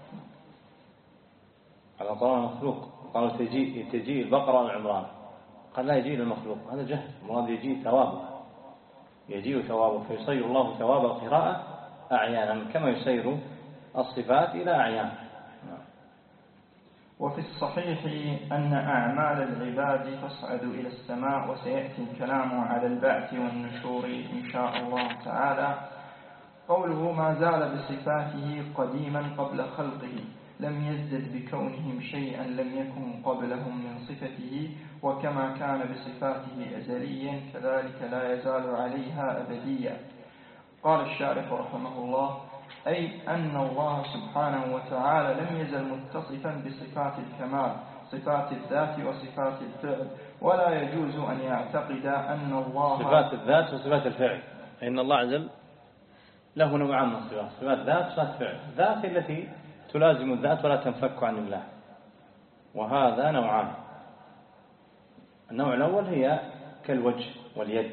على القرآن مخلوق. قالوا تجيء تجيء البقرة والعمران، قال لا يجيء المخلوق، هذا جهل. المراد يجيء ثوابه، يجيء ثوابه فيصير الله ثواب القراءة أعيانا كما يسير الصفات إلى أعيان. وفي الصحيح أن أعمال العباد تصعد إلى السماء وسيأتي الكلام على البعث والنشور إن شاء الله تعالى. قوله ما زال بصفاته قديما قبل خلقه لم يزدد بكونهم شيئا لم يكن قبلهم من صفته، وكما كان بصفاته أزليا كذلك لا يزال عليها أبديا. قال الشارح رحمه الله: أي أن الله سبحانه وتعالى لم يزل متصفا بصفات الكمال، صفات الذات وصفات الفعل، ولا يجوز أن يعتقد أن الله صفات الذات وصفات الفعل، إن الله عز وجل له نوعان من الصفات: صفات ذات وصفات فعل. الذات التي تلازم الذات ولا تنفك عن الله، وهذا نوعان. النوع الأول هي كالوجه واليد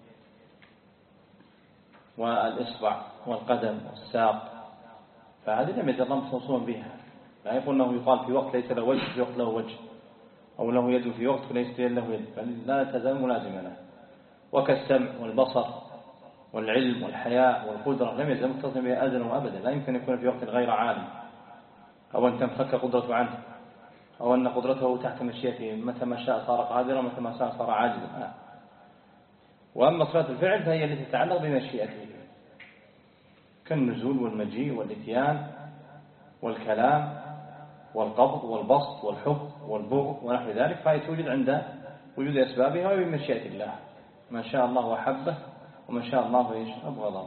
والإصبع والقدم والساق، فهذه لم يزل الله متصوفا بها. لا يقول أنه يقال في وقت ليس له وجه في وقت له وجه، أو له يد في وقت وليس له يد، بل لا تزال ملازمة له. وكالسمع والبصر والعلم والحياء والقدرة لم يزل متصوفا بها أزلا وأبدا، لا يمكن يكون في وقت غير عالم، أو أن تنفك قدرته عنه، أو أن قدرته تحت مشيئته، متى ما شاء صار قادرا متى ما شاء صار عاجزا. وأما صفات الفعل فهي التي تتعلق بمشيئته، كالنزول والمجيء والإتيان والكلام والقبض والبسط والحب والبغض ونحو ذلك، فهي توجد عند وجود أسبابها وبمشيئة الله. من شاء الله وحبه، ومن شاء الله أبغضه.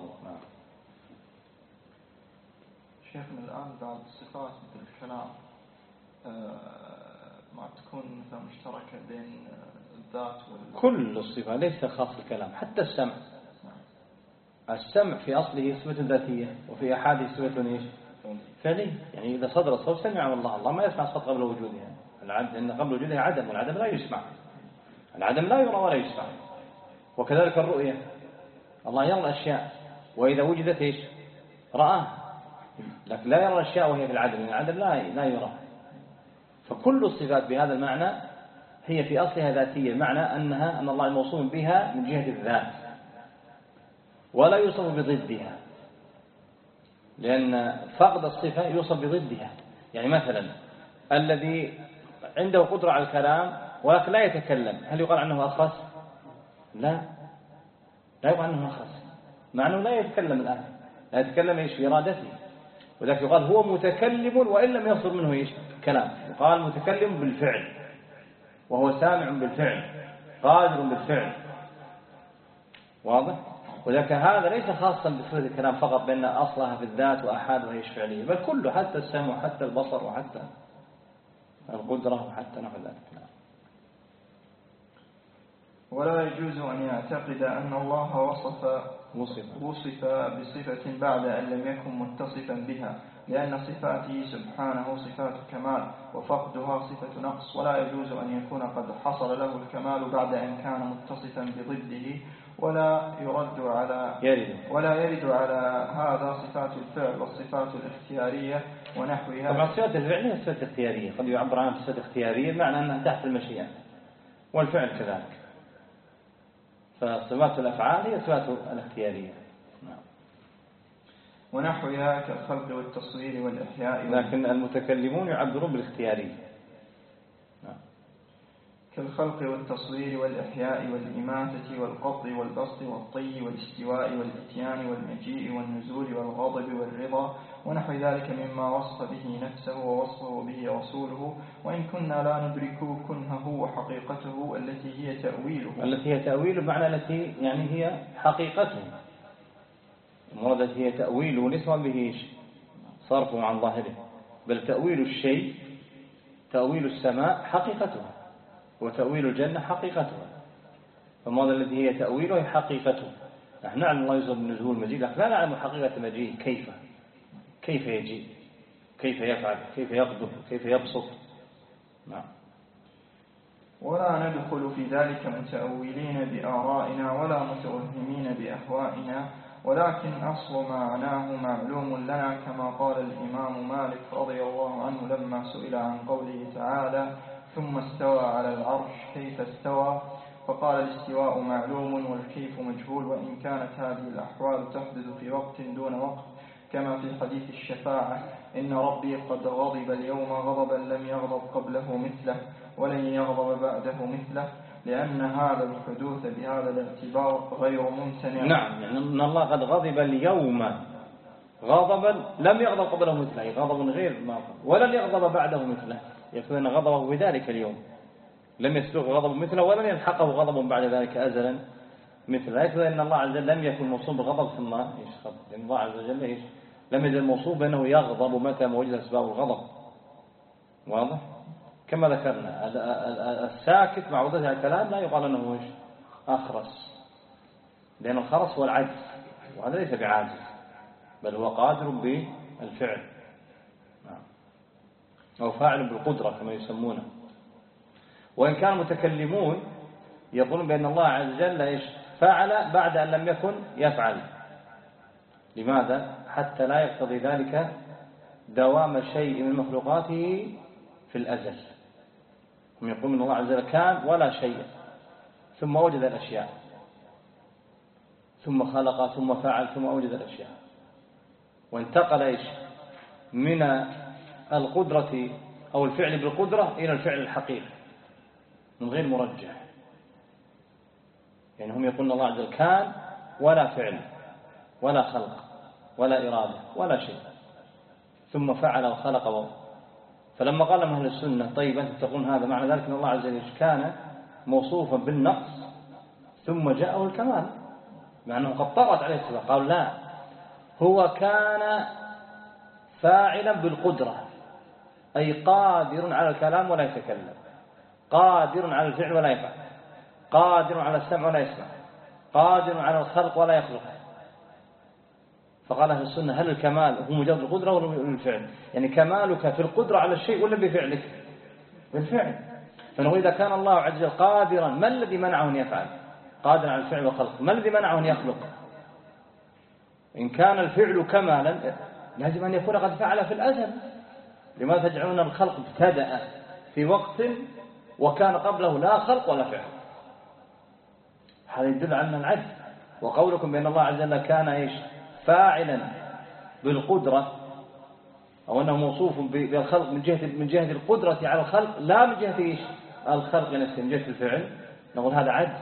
شيخنا الآن بعد الصفات مثل الكلام ما تكون مثلا مشتركة بين الذات وال... كل الصفات ليس خاص الكلام، حتى السمع. السمع في أصله صفة ذاتية، وفي أحاده صفة ايش؟ فعلية. يعني إذا صدر الصوت سمع الله، الله ما يسمع الصوت قبل وجودها. العدم إن قبل وجودها عدم، والعدم لا يسمع، العدم لا يرى ولا يسمع. وكذلك الرؤية، الله يرى الأشياء وإذا وجدت ايش؟ رآه، لكن لا يرى الأشياء وهي في العدم، العدم لا لا يرى. فكل الصفات بهذا المعنى هي في أصلها ذاتية، معنى أنها أن الله موصوف بها من جهة الذات، ولا يوصف بضدها، لأن فقد الصفة يوصف بضدها. يعني مثلا الذي عنده قدرة على الكلام ولكن لا يتكلم، هل يقال عنه أخرس؟ لا، لا يقال عنه أخرس، مع أنه لا يتكلم الآن، لا يتكلم إيش في إرادته، وذلك يقال هو متكلم وإن لم يصدر منه إيش كلام. يقال متكلم بالفعل، وهو سامع بالفعل، قادر بالفعل. واضح؟ وذلك هذا ليس خاصا بصفة الكلام فقط، بأن أصلها في الذات وأحادها إيش فعلية، بل كله، حتى السمع وحتى البصر وحتى القدرة وحتى نحو ذلك. ولا يجوز أن يعتقد أن الله وصف وصف, وصف بصفة بعد أن لم يكن متصفا بها، لأن صفاته سبحانه صفات كمال، وفقدها صفة نقص. ولا يجوز أن يكون قد حصل له الكمال بعد أن كان متصفا بضده، ولا يرد على يرد. ولا يرد على هذا صفات الفعل والصفات الاختيارية ونحوها. طبعا صفات الفعل هي صفات اختيارية، قد يعبر عنها بصفات اختيارية، معنى أنها تحت المشيئة، والفعل كذلك. فصفات الأفعال هي صفات الاختيارية. نعم. ونحوها كالخلق والتصوير والإحياء، لكن المتكلمون يعبرون بالاختيارية. نعم. كالخلق والتصوير والإحياء والإماتة والقبض والبسط والطي والاستواء والإتيان والمجيء والنزول والغضب والرضا ونحو ذلك مما وصف به نفسه ووصفه به رسوله، وإن كنا لا ندرك كنهه وحقيقته التي هي تأويله. التي هي تأويله معنى التي يعني هي حقيقته، المراد هي تأويله ليس به صرفه عن ظاهره، بل تأويل الشيء، تأويل السماء حقيقتها، وتأويل الجنة حقيقتها. فالمراد الذي هي تأويله هي حقيقته. نحن نعلم الله يوصف بالنزول المجيء، لكن لا نعلم حقيقة المجيء، كيف كيف يجيء، كيف يفعل، كيف يقدر، كيف يبسط. نعم. ولا ندخل في ذلك متأولين بآرائنا ولا متوهمين بأهوائنا، ولكن أصل معناه معلوم لنا، كما قال الإمام مالك رضي الله عنه لما سئل عن قوله تعالى ثم استوى على العرش كيف استوى، فقال الاستواء معلوم والكيف مجهول، وإن كانت هذه الأحوال تحدث في وقت دون وقت، كما في حديث الشفاعة إن ربي قد غضب اليوم غضبا لم يغضب قبله مثله ولن يغضب بعده مثله، لأن هذا الحدوث بهذا الاعتبار غير ممتنع. نعم، يعني أن الله قد غضب اليوم غضبا لم يغضب قبله مثله، غضب غير ما ولن يغضب بعده مثله، يقول أن غضبه بذلك اليوم لم يسبق غضب مثله ولن يلحقه غضب بعد ذلك أزلا مثل لا يكفي أن الله عز وجل لم يكن موصوف بالغضب ثم إيش غضب، لأن الله عز وجل إيش لم يزل موصوف بأنه يغضب متى ما وجد أسباب الغضب. واضح؟ كما ذكرنا الساكت مع وجود الكلام لا يقال أنه إيش أخرس، لأن الخرس هو العجز، وهذا ليس بعاجز بل هو قادر بالفعل أو فاعل بالقدرة كما يسمونه. وإن كان المتكلمون يقولون بأن الله عز وجل إيش فعل بعد أن لم يكن يفعل. لماذا؟ حتى لا يقتضي ذلك دوام شيء من مخلوقاته في الأزل. هم يقولون أن الله عز وجل كان ولا شيء ثم وجد الأشياء، ثم خلق ثم فعل ثم أوجد الأشياء، وانتقل إيش من القدرة أو الفعل بالقدرة إلى الفعل الحقيقي من غير مرجح. يعني هم يقولون الله عز وجل كان ولا فعل ولا خلق ولا إرادة ولا شيء، ثم فعل وخلق و... فلما قال أهل السنة طيب أنت تقول هذا معنى ذلك أن الله عز وجل كان موصوفا بالنقص ثم جاءه الكمال، مع أنه قد طرت عليه السبب. قالوا لا، هو كان فاعلا بالقدرة، أي قادر على الكلام ولا يتكلم، قادر على الفعل ولا يفعل، قادر على السمع ولا يسمع، قادر على الخلق ولا يخلق. فقال أهل السنة هل الكمال هو مجرد القدرة ولا الفعل؟ يعني كمالك في القدرة على الشيء ولا بفعلك؟ بالفعل. فنقول إذا كان الله عز وجل قادرا ما الذي منعه أن يفعل؟ قادر على الفعل والخلق، ما الذي منعه أن يخلق؟ إن كان الفعل كمالا لازم أن يكون قد فعل في الأزل. لماذا تجعلون الخلق ابتدأ في وقت وكان قبله لا خلق ولا فعل؟ هذا يدل على العجز. وقولكم بأن الله عز وجل كان إيش فاعلا بالقدرة أو أنه موصوف بالخلق من جهة من جهة القدرة على الخلق لا من جهة إيش الخلق نفسه، من جهة الفعل، نقول هذا عجز،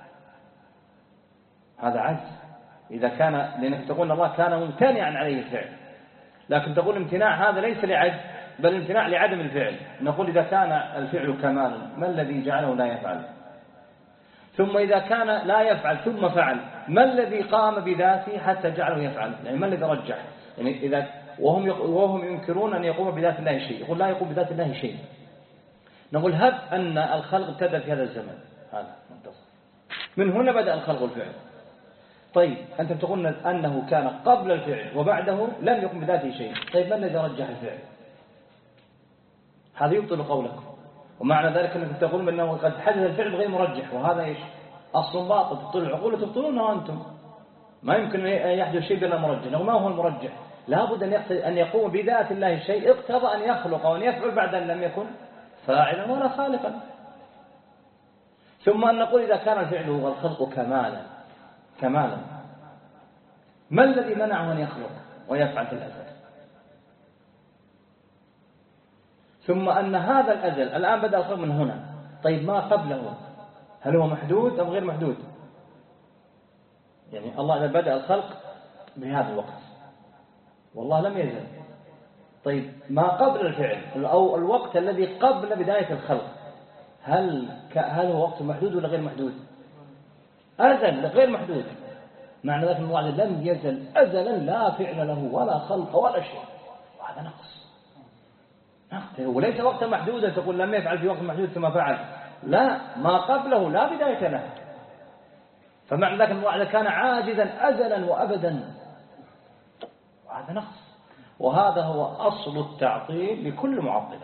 هذا عجز. إذا كان لأنك تقول الله كان ممتنعا عليه الفعل، لكن تقول امتناع هذا ليس لعجز بل امتناع لعدم الفعل. نقول إذا كان الفعل كمالا ما الذي جعله لا يفعل؟ ثم إذا كان لا يفعل ثم فعل ما الذي قام بذاته حتى جعله يفعل؟ يعني ما الذي رجح؟ يعني إذا وهم وهم ينكرون أن يقوم بذات الله شيء، يقول لا يقوم بذات الله شيء. نقول هب أن الخلق ابتدأ في هذا الزمن، هذا منتصف من هنا بدأ الخلق والفعل. طيب أنت تقولون أنه كان قبل الفعل وبعده لم يقم بذاته شيء، طيب ما الذي رجح الفعل؟ هذا يبطل قولكم. ومعنى ذلك أنكم تقولون أنه قد حدث الفعل غير مرجح، وهذا إيش أصل باطل، تبطل العقول وتبطلونه أنتم. ما يمكن أن يحدث شيء بلا مرجح. وما هو المرجح؟ لابد أن يقوم بذات الله شيء اقتضى أن يخلق وأن يفعل بعد أن لم يكن فاعلا ولا خالقا. ثم أن نقول إذا كان الفعل والخلق كمالا كمالا ما الذي منعه أن يخلق ويفعل في الأزل؟ ثم أن هذا الأزل الآن بدأ الخلق من هنا، طيب ما قبله هل هو محدود أو غير محدود؟ يعني الله بدأ الخلق بهذا الوقت والله لم يزل. طيب ما قبل الفعل أو الوقت الذي قبل بداية الخلق هل هل هو وقت محدود ولا غير محدود؟ أزل غير محدود. معنى ذلك الله لم يزل أزلا لا فعل له ولا خلق ولا شيء، وهذا نقص. وليس وقتا محدودا تقول لم يفعل في وقت محدود ثم فعل، لا، ما قبله لا بداية له. فمعنى ذلك الله كان عاجزا أزلا وأبدا، وهذا نقص. وهذا هو أصل التعطيل لكل معطلة،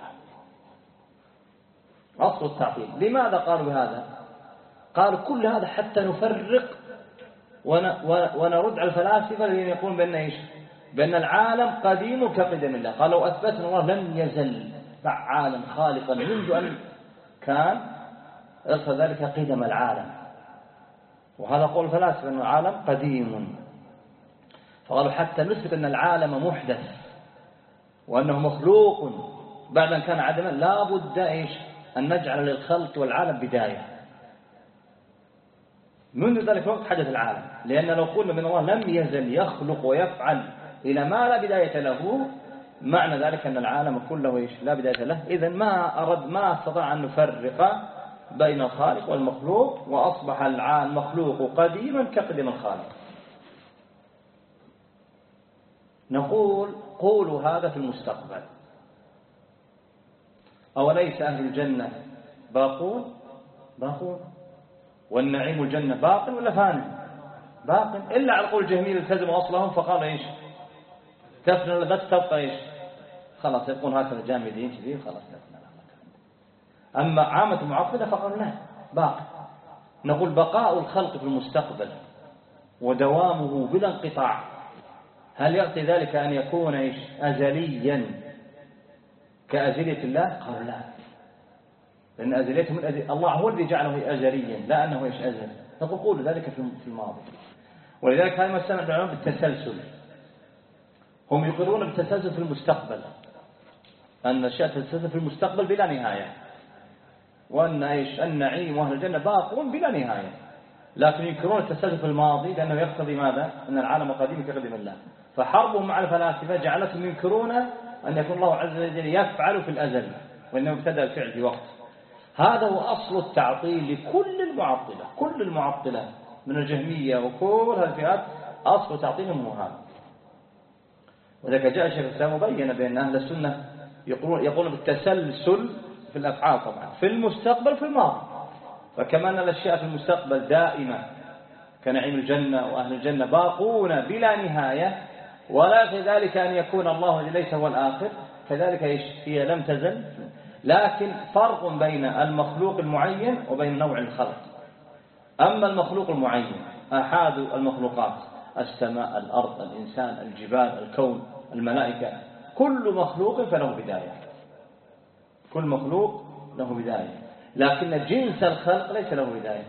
أصل التعطيل. لماذا قالوا بهذا؟ قالوا كل هذا حتى نفرق ونرد على الفلاسفة الذين يقولون بأن إيش؟ بأن العالم قديم كقدم الله. قالوا لو أثبتنا الله لم يزل فعالا خالقا منذ أن كان يقصد ذلك قدم العالم، وهذا قول الفلاسفة أن العالم قديم. فقالوا حتى نثبت أن العالم محدث وأنه مخلوق بعد أن كان عدما لا بد إيش أن نجعل للخلق والعالم بداية. منذ ذلك الوقت حدث العالم، لأن لو قلنا من الله لم يزل يخلق ويفعل إلى ما لا بداية له معنى ذلك أن العالم كله إيش لا بداية له. إذن ما أرد ما استطاع أن نفرق بين الخالق والمخلوق، وأصبح المخلوق قديما كقدم الخالق. نقول قولوا هذا في المستقبل. أوليس أهل الجنة باقون؟ باقون. والنعيم الجنة باق ولا فاني؟ باق، إلا على قول الجهمية التزموا أصلهم فقال إيش؟ تفنى لبس تبقى إيش؟ خلاص يكون هكذا جامدين كذي خلاص تفنى. أما عامة المعطلة فقالوا لا، باق. نقول بقاء الخلق في المستقبل ودوامه بلا انقطاع، هل يعطي ذلك أن يكون إيش؟ أزليا كأزلية الله؟ قالوا لا، لأن أزليته من أزل الله هو الذي جعله أزليا، لا أنه إيش أزل. نقول قول ذلك في الماضي. ولذلك هذا ما سمع العلماء بالتسلسل، هم يقرون بالتسلسل في المستقبل، أن الأشياء تتسلسل في المستقبل بلا نهاية، وأن إيش؟ النعيم وأهل الجنة باقون بلا نهاية، لكن ينكرون التسلسل في الماضي لأنه يقتضي ماذا؟ أن العالم قديم كقدم الله. فحربهم مع الفلاسفة جعلتهم ينكرون أن يكون الله عز وجل يفعل في الأزل، وإنه ابتدأ الفعل في وقت. هذا هو أصل التعطيل لكل المعطلة، كل المعطلة من الجهمية وكل هالفئات أصل تعطيلهم هو هذا. وذلك جاء شيخ الإسلام مبين بأن أهل السنة يقولون يقولون بالتسلسل في الأفعال طبعا في المستقبل في الماضي. فكما أن الأشياء في المستقبل دائمة كنعيم الجنة وأهل الجنة باقون بلا نهاية، ولا في ذلك أن يكون الله ليس هو الآخر، كذلك هي لم تزل. لكن فرق بين المخلوق المعين وبين نوع الخلق. أما المخلوق المعين أحد المخلوقات، السماء، الأرض، الإنسان، الجبال، الكون، الملائكة، كل مخلوق فله بداية، كل مخلوق له بداية، لكن جنس الخلق ليس له بداية.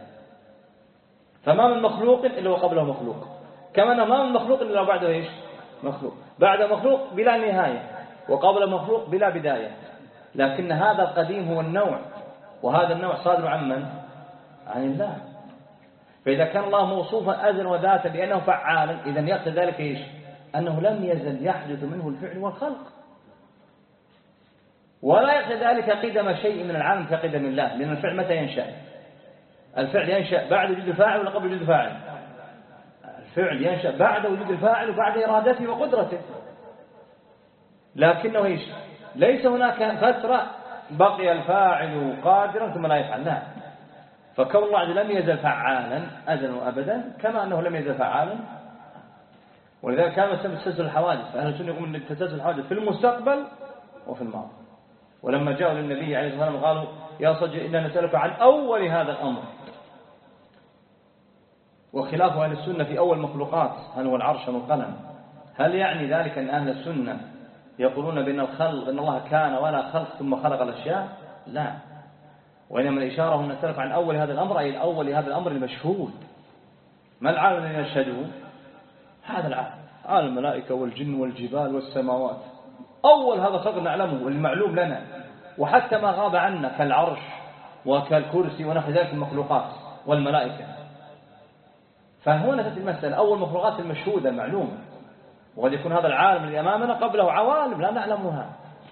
فما من مخلوق إلا وقبله مخلوق، كما ما من مخلوق إلا بعده إيش؟ مخلوق. بعد مخلوق بلا نهاية، وقبل مخلوق بلا بداية. لكن هذا القديم هو النوع، وهذا النوع صادر عن من؟ عن الله. فإذا كان الله موصوفا أزل وذاتا بأنه فعال، إذا يقتضي ذلك إيش؟ أنه لم يزل يحدث منه الفعل والخلق، ولا يقتضي ذلك قدم شيء من العالم كقدم الله، لأن الفعل متى ينشأ؟ الفعل ينشأ بعد وجود الفاعل ولا قبل وجود الفاعل؟ الفعل ينشأ بعد وجود الفاعل وبعد إرادته وقدرته، لكنه إيش؟ ليس هناك فترة بقي الفاعل قادرا ثم لا يفعل، لا. فكون الله لم يزل فعالا أزلا وأبدا كما أنه لم يزل فعالا. ولذلك كان يسمى تسلسل الحوادث، فأهل السنة يقولون أن تسلسل الحوادث في المستقبل وفي الماضي. ولما جاءوا للنبي عليه الصلاة والسلام قالوا يا صديق إننا نسألك عن أول هذا الأمر. وخلاف أهل السنة في أول مخلوقات، هل هو العرش أم القلم؟ هل يعني ذلك أن أهل السنة يقولون بأن الخلق أن الله كان ولا خلق ثم خلق الأشياء؟ لا، وإنما الإشارة هم نسألك عن أول هذا الأمر، أي الأول هذا الأمر المشهود. ما العالم الذي يشهده؟ هذا العالم، عالم الملائكة والجن والجبال والسماوات. أول هذا خلق نعلمه والمعلوم لنا، وحتى ما غاب عنا كالعرش وكالكرسي ونحو ذلك المخلوقات والملائكة. فهنا تأتي المسألة أول مخلوقات المشهودة المعلومة، وقد يكون هذا العالم الذي أمامنا قبله عوالم لا نعلمها.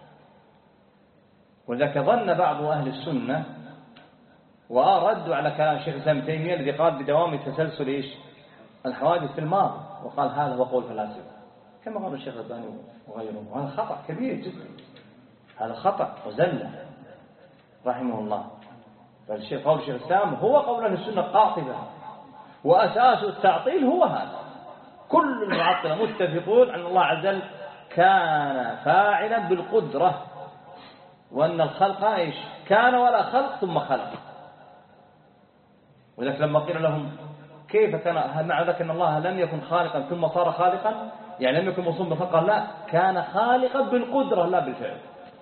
وذلك ظن بعض أهل السنة وردوا على كلام الشيخ الإسلام ابن تيمية الذي قال بدوام تسلسل إيش؟ الحوادث في الماضي، وقال هذا هو قول فلاسفة كما قال الشيخ الألباني وغيره. وهذا خطأ كبير جدا، هذا خطأ وزلة رحمه الله. فالشيخ قول الشيخ الإسلام هو قول أهل السنة قاطبة، وأساس التعطيل هو هذا. كل المعطلة متفقون أن الله عز وجل كان فاعلا بالقدرة، وأن الخلق إيش؟ كان ولا خلق ثم خلق. ولذلك لما قيل لهم كيف كان مع ذلك أن الله لم يكن خالقا ثم صار خالقا، يعني لم يكن موصوفا بالخلق، لا، كان خالقا بالقدرة لا بالفعل.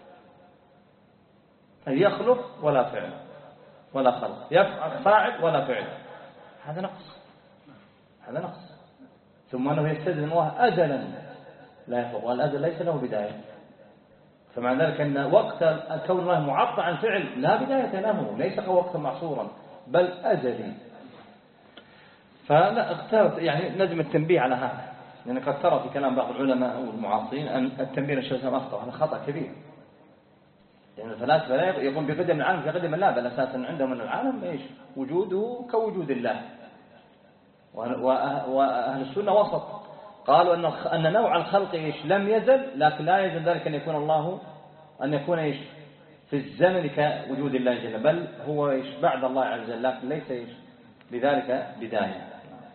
أي يخلق ولا فعل ولا خلق، يفعل فاعل ولا فعل، هذا نقص، هذا نقص. ثم أنه يستدل أن الله أزلا لا يخلق، والأزل ليس له بداية. فمع ذلك أن وقت كون الله معطى عن فعل لا بداية له، ليس وقتا معصورا بل أزلي. فلا اخترت يعني لازم التنبيه على هذا، لأن قد ترى في كلام بعض العلماء والمعاصرين أن التنبيه الشيخ أخطأ، هذا خطأ كبير. يعني الفلاسفة لا يقوم بقدم العالم في قدم الله، بل أساسا عندهم أن العالم إيش وجوده كوجود الله. وأهل السنة وسط، قالوا أن أن نوع الخلق إيش لم يزل، لكن لا يزل ذلك أن يكون الله أن يكون إيش في الزمن كوجود الله جل، بل هو إيش بعد الله عز وجل، لكن ليس إيش لذلك بداية.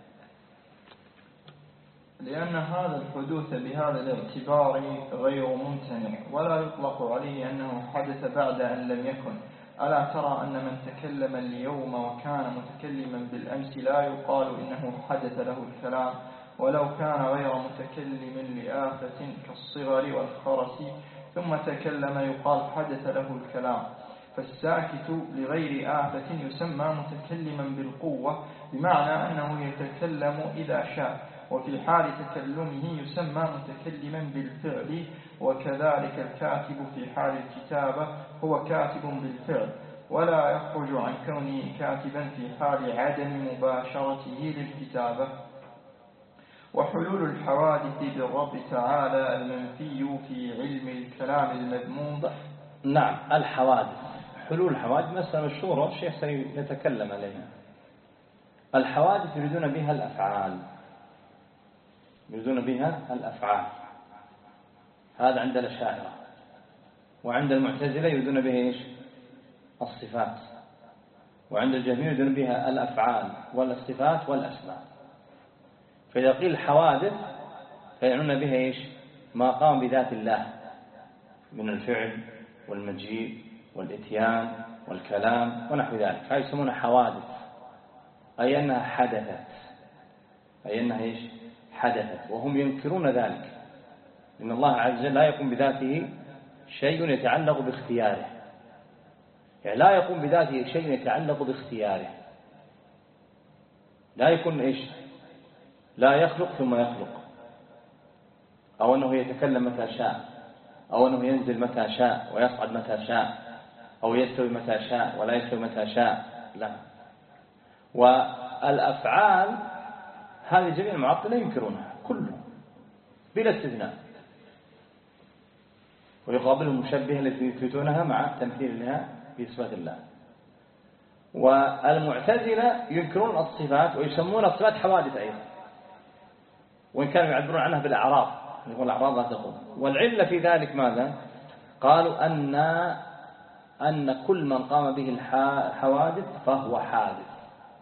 لأن هذا الحدوث بهذا الاعتبار غير ممتنع، ولا يطلق عليه أنه حدث بعد أن لم يكن. ألا ترى أن من تكلم اليوم وكان متكلما بالأمس لا يقال إنه حدث له الكلام، ولو كان غير متكلم لآفة كالصغر والخرس ثم تكلم يقال حدث له الكلام. فالساكت لغير آفة يسمى متكلما بالقوة، بمعنى أنه يتكلم إذا شاء، وفي حال تكلمه يسمى متكلما بالفعل. وكذلك الكاتب في حال الكتابة هو كاتب بالفعل، ولا يخرج عن كونه كاتبا في حال عدم مباشرته للكتابة. وحلول الحوادث بالرب تعالى المنفي في علم الكلام المذموم. نعم، الحوادث، حلول الحوادث مسألة مشهورة، الشيخ سيتكلم عليها. الحوادث يريدون بها الأفعال، يريدون بها الأفعال، هذا عند الأشاعرة. وعند المعتزلة يريدون بها إيش الصفات، وعند الجهمية يريدون بها الأفعال والصفات والأسماء. فإذا قيل الحوادث فيعنون بها إيش ما قام بذات الله من الفعل والمجيء والإتيان والكلام ونحو ذلك، فيسمونها حوادث، أي أنها حدثت، أي أنها إيش حدثت. وهم ينكرون ذلك، إن الله عز وجل لا يقوم بذاته شيء يتعلق باختياره، يعني لا يقوم بذاته شيء يتعلق باختياره، لا يكون إيش لا يخلق ثم يخلق، أو أنه يتكلم متى شاء، أو أنه ينزل متى شاء ويصعد متى شاء، أو يستوي متى شاء ولا يستوي متى شاء، لا. والأفعال هذه جميع المعطلة ينكرونها كلهم بلا استثناء، ويقابلهم مشبهة التي يثبتونها مع تمثيلها في صفات الله. والمعتزلة ينكرون الصفات ويسمون الصفات حوادث أيضا، وإن كانوا يعبرون عنها بالأعراض، يقول الأعراض لا تقوم. والعلة في ذلك ماذا؟ قالوا أن أن كل من قام به الحوادث فهو حادث.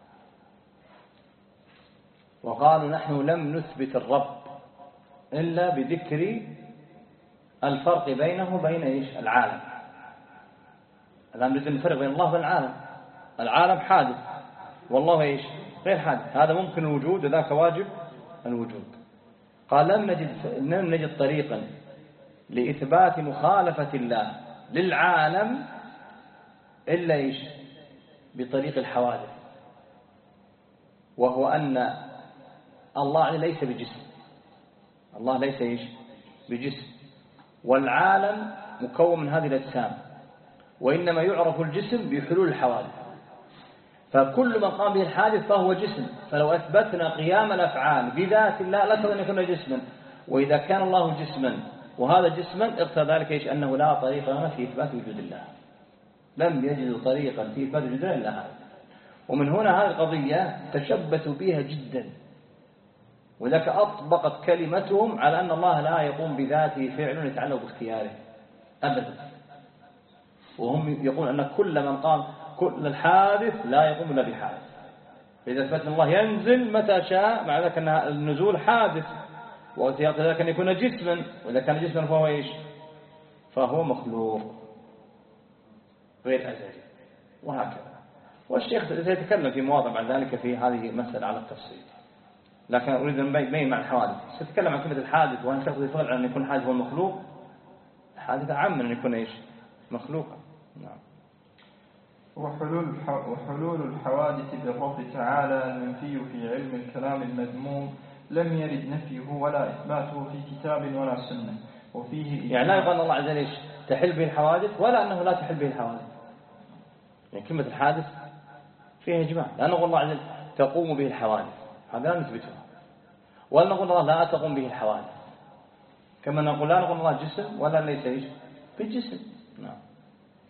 وقالوا نحن لم نثبت الرب إلا بذكر الفرق بينه وبين إيش العالم. الآن نريد نفرق بين الله والعالم، العالم حادث والله إيش غير حادث، هذا ممكن الوجود وذاك واجب الوجود. قال لم نجد, لم نجد طريقا لإثبات مخالفة الله للعالم إلا إيش بطريق الحوادث، وهو أن الله ليس بجسم، الله ليس إيش بجسم، والعالم مكون من هذه الأجسام، وإنما يعرف الجسم بحلول الحوادث. فكل من قام به الحادث فهو جسم، فلو أثبتنا قيام الأفعال بذات الله لا تظن أن يكون جسما، وإذا كان الله جسما وهذا جسما اقتضى ذلك إيش أنه لا طريق لنا في إثبات وجود الله، لم يجدوا طريقا في إثبات وجود الله إلا هذا. ومن هنا هذه القضية تشبثوا بها جدا، وذلك أطبقت كلمتهم على أن الله لا يقوم بذاته فعل يتعلق باختياره أبدا. وهم يقول أن كل من قام كل الحادث لا يقوم إلا بحادث. فإذا أثبتنا الله ينزل متى شاء، مع ذلك أن النزول حادث، وذلك أن يكون جسما، وإذا كان جسما فهو إيش فهو مخلوق غير أزلي، وهكذا. والشيخ سيتكلم في مواضع بعد ذلك في هذه المسألة على التفصيل، لكن أريد أن أبين مع الحوادث. سيتكلم عن كلمة الحادث، وأن تقضي فضل عن أن يكون حادث هو المخلوق، الحادث عام من أن يكون إيش مخلوقا. نعم. وحلول وحلول الحوادث بالرب تعالى المنفي في علم الكلام المذموم لم يرد نفيه ولا إثباته في كتاب ولا سنة. وفيه يعني لا يقال الله عز وجل تحل به الحوادث، ولا أنه لا تحل به الحوادث. يعني كلمة الحادث فيها إجماع، لا نقول الله عز وجل تقوم به الحوادث، هذا لا نثبتها، ولا نقول الله لا تقوم به الحوادث، كما نقول لا نقول الله جسم ولا ليس إيش بالجسم. نعم.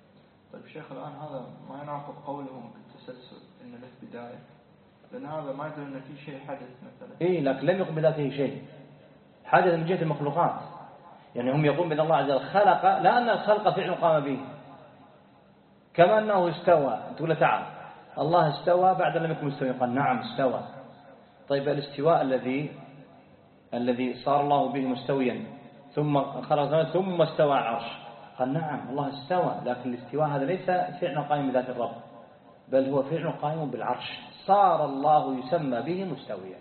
طيب شيخ الآن هذا ما يناقض قولهم بالتسلسل إن له بداية، لأن هذا ما يدل أن في شيء حدث مثلا. إيه لكن لم يقم بذاته شيء، حدث من جهة المخلوقات. يعني هم يقوم بأن الله عز وجل خلق، لا أن الخلق فعل قام به، كما أنه استوى. تقول تعال الله استوى بعد لم يكن مستوى، قال نعم استوى. طيب الاستواء الذي الذي صار الله به مستويا ثم خلق ثم استوى على العرش، قال نعم الله استوى، لكن الاستواء هذا ليس فعل قائم بذات الرب، بل هو فعل قائم بالعرش، صار الله يسمى به مستويا.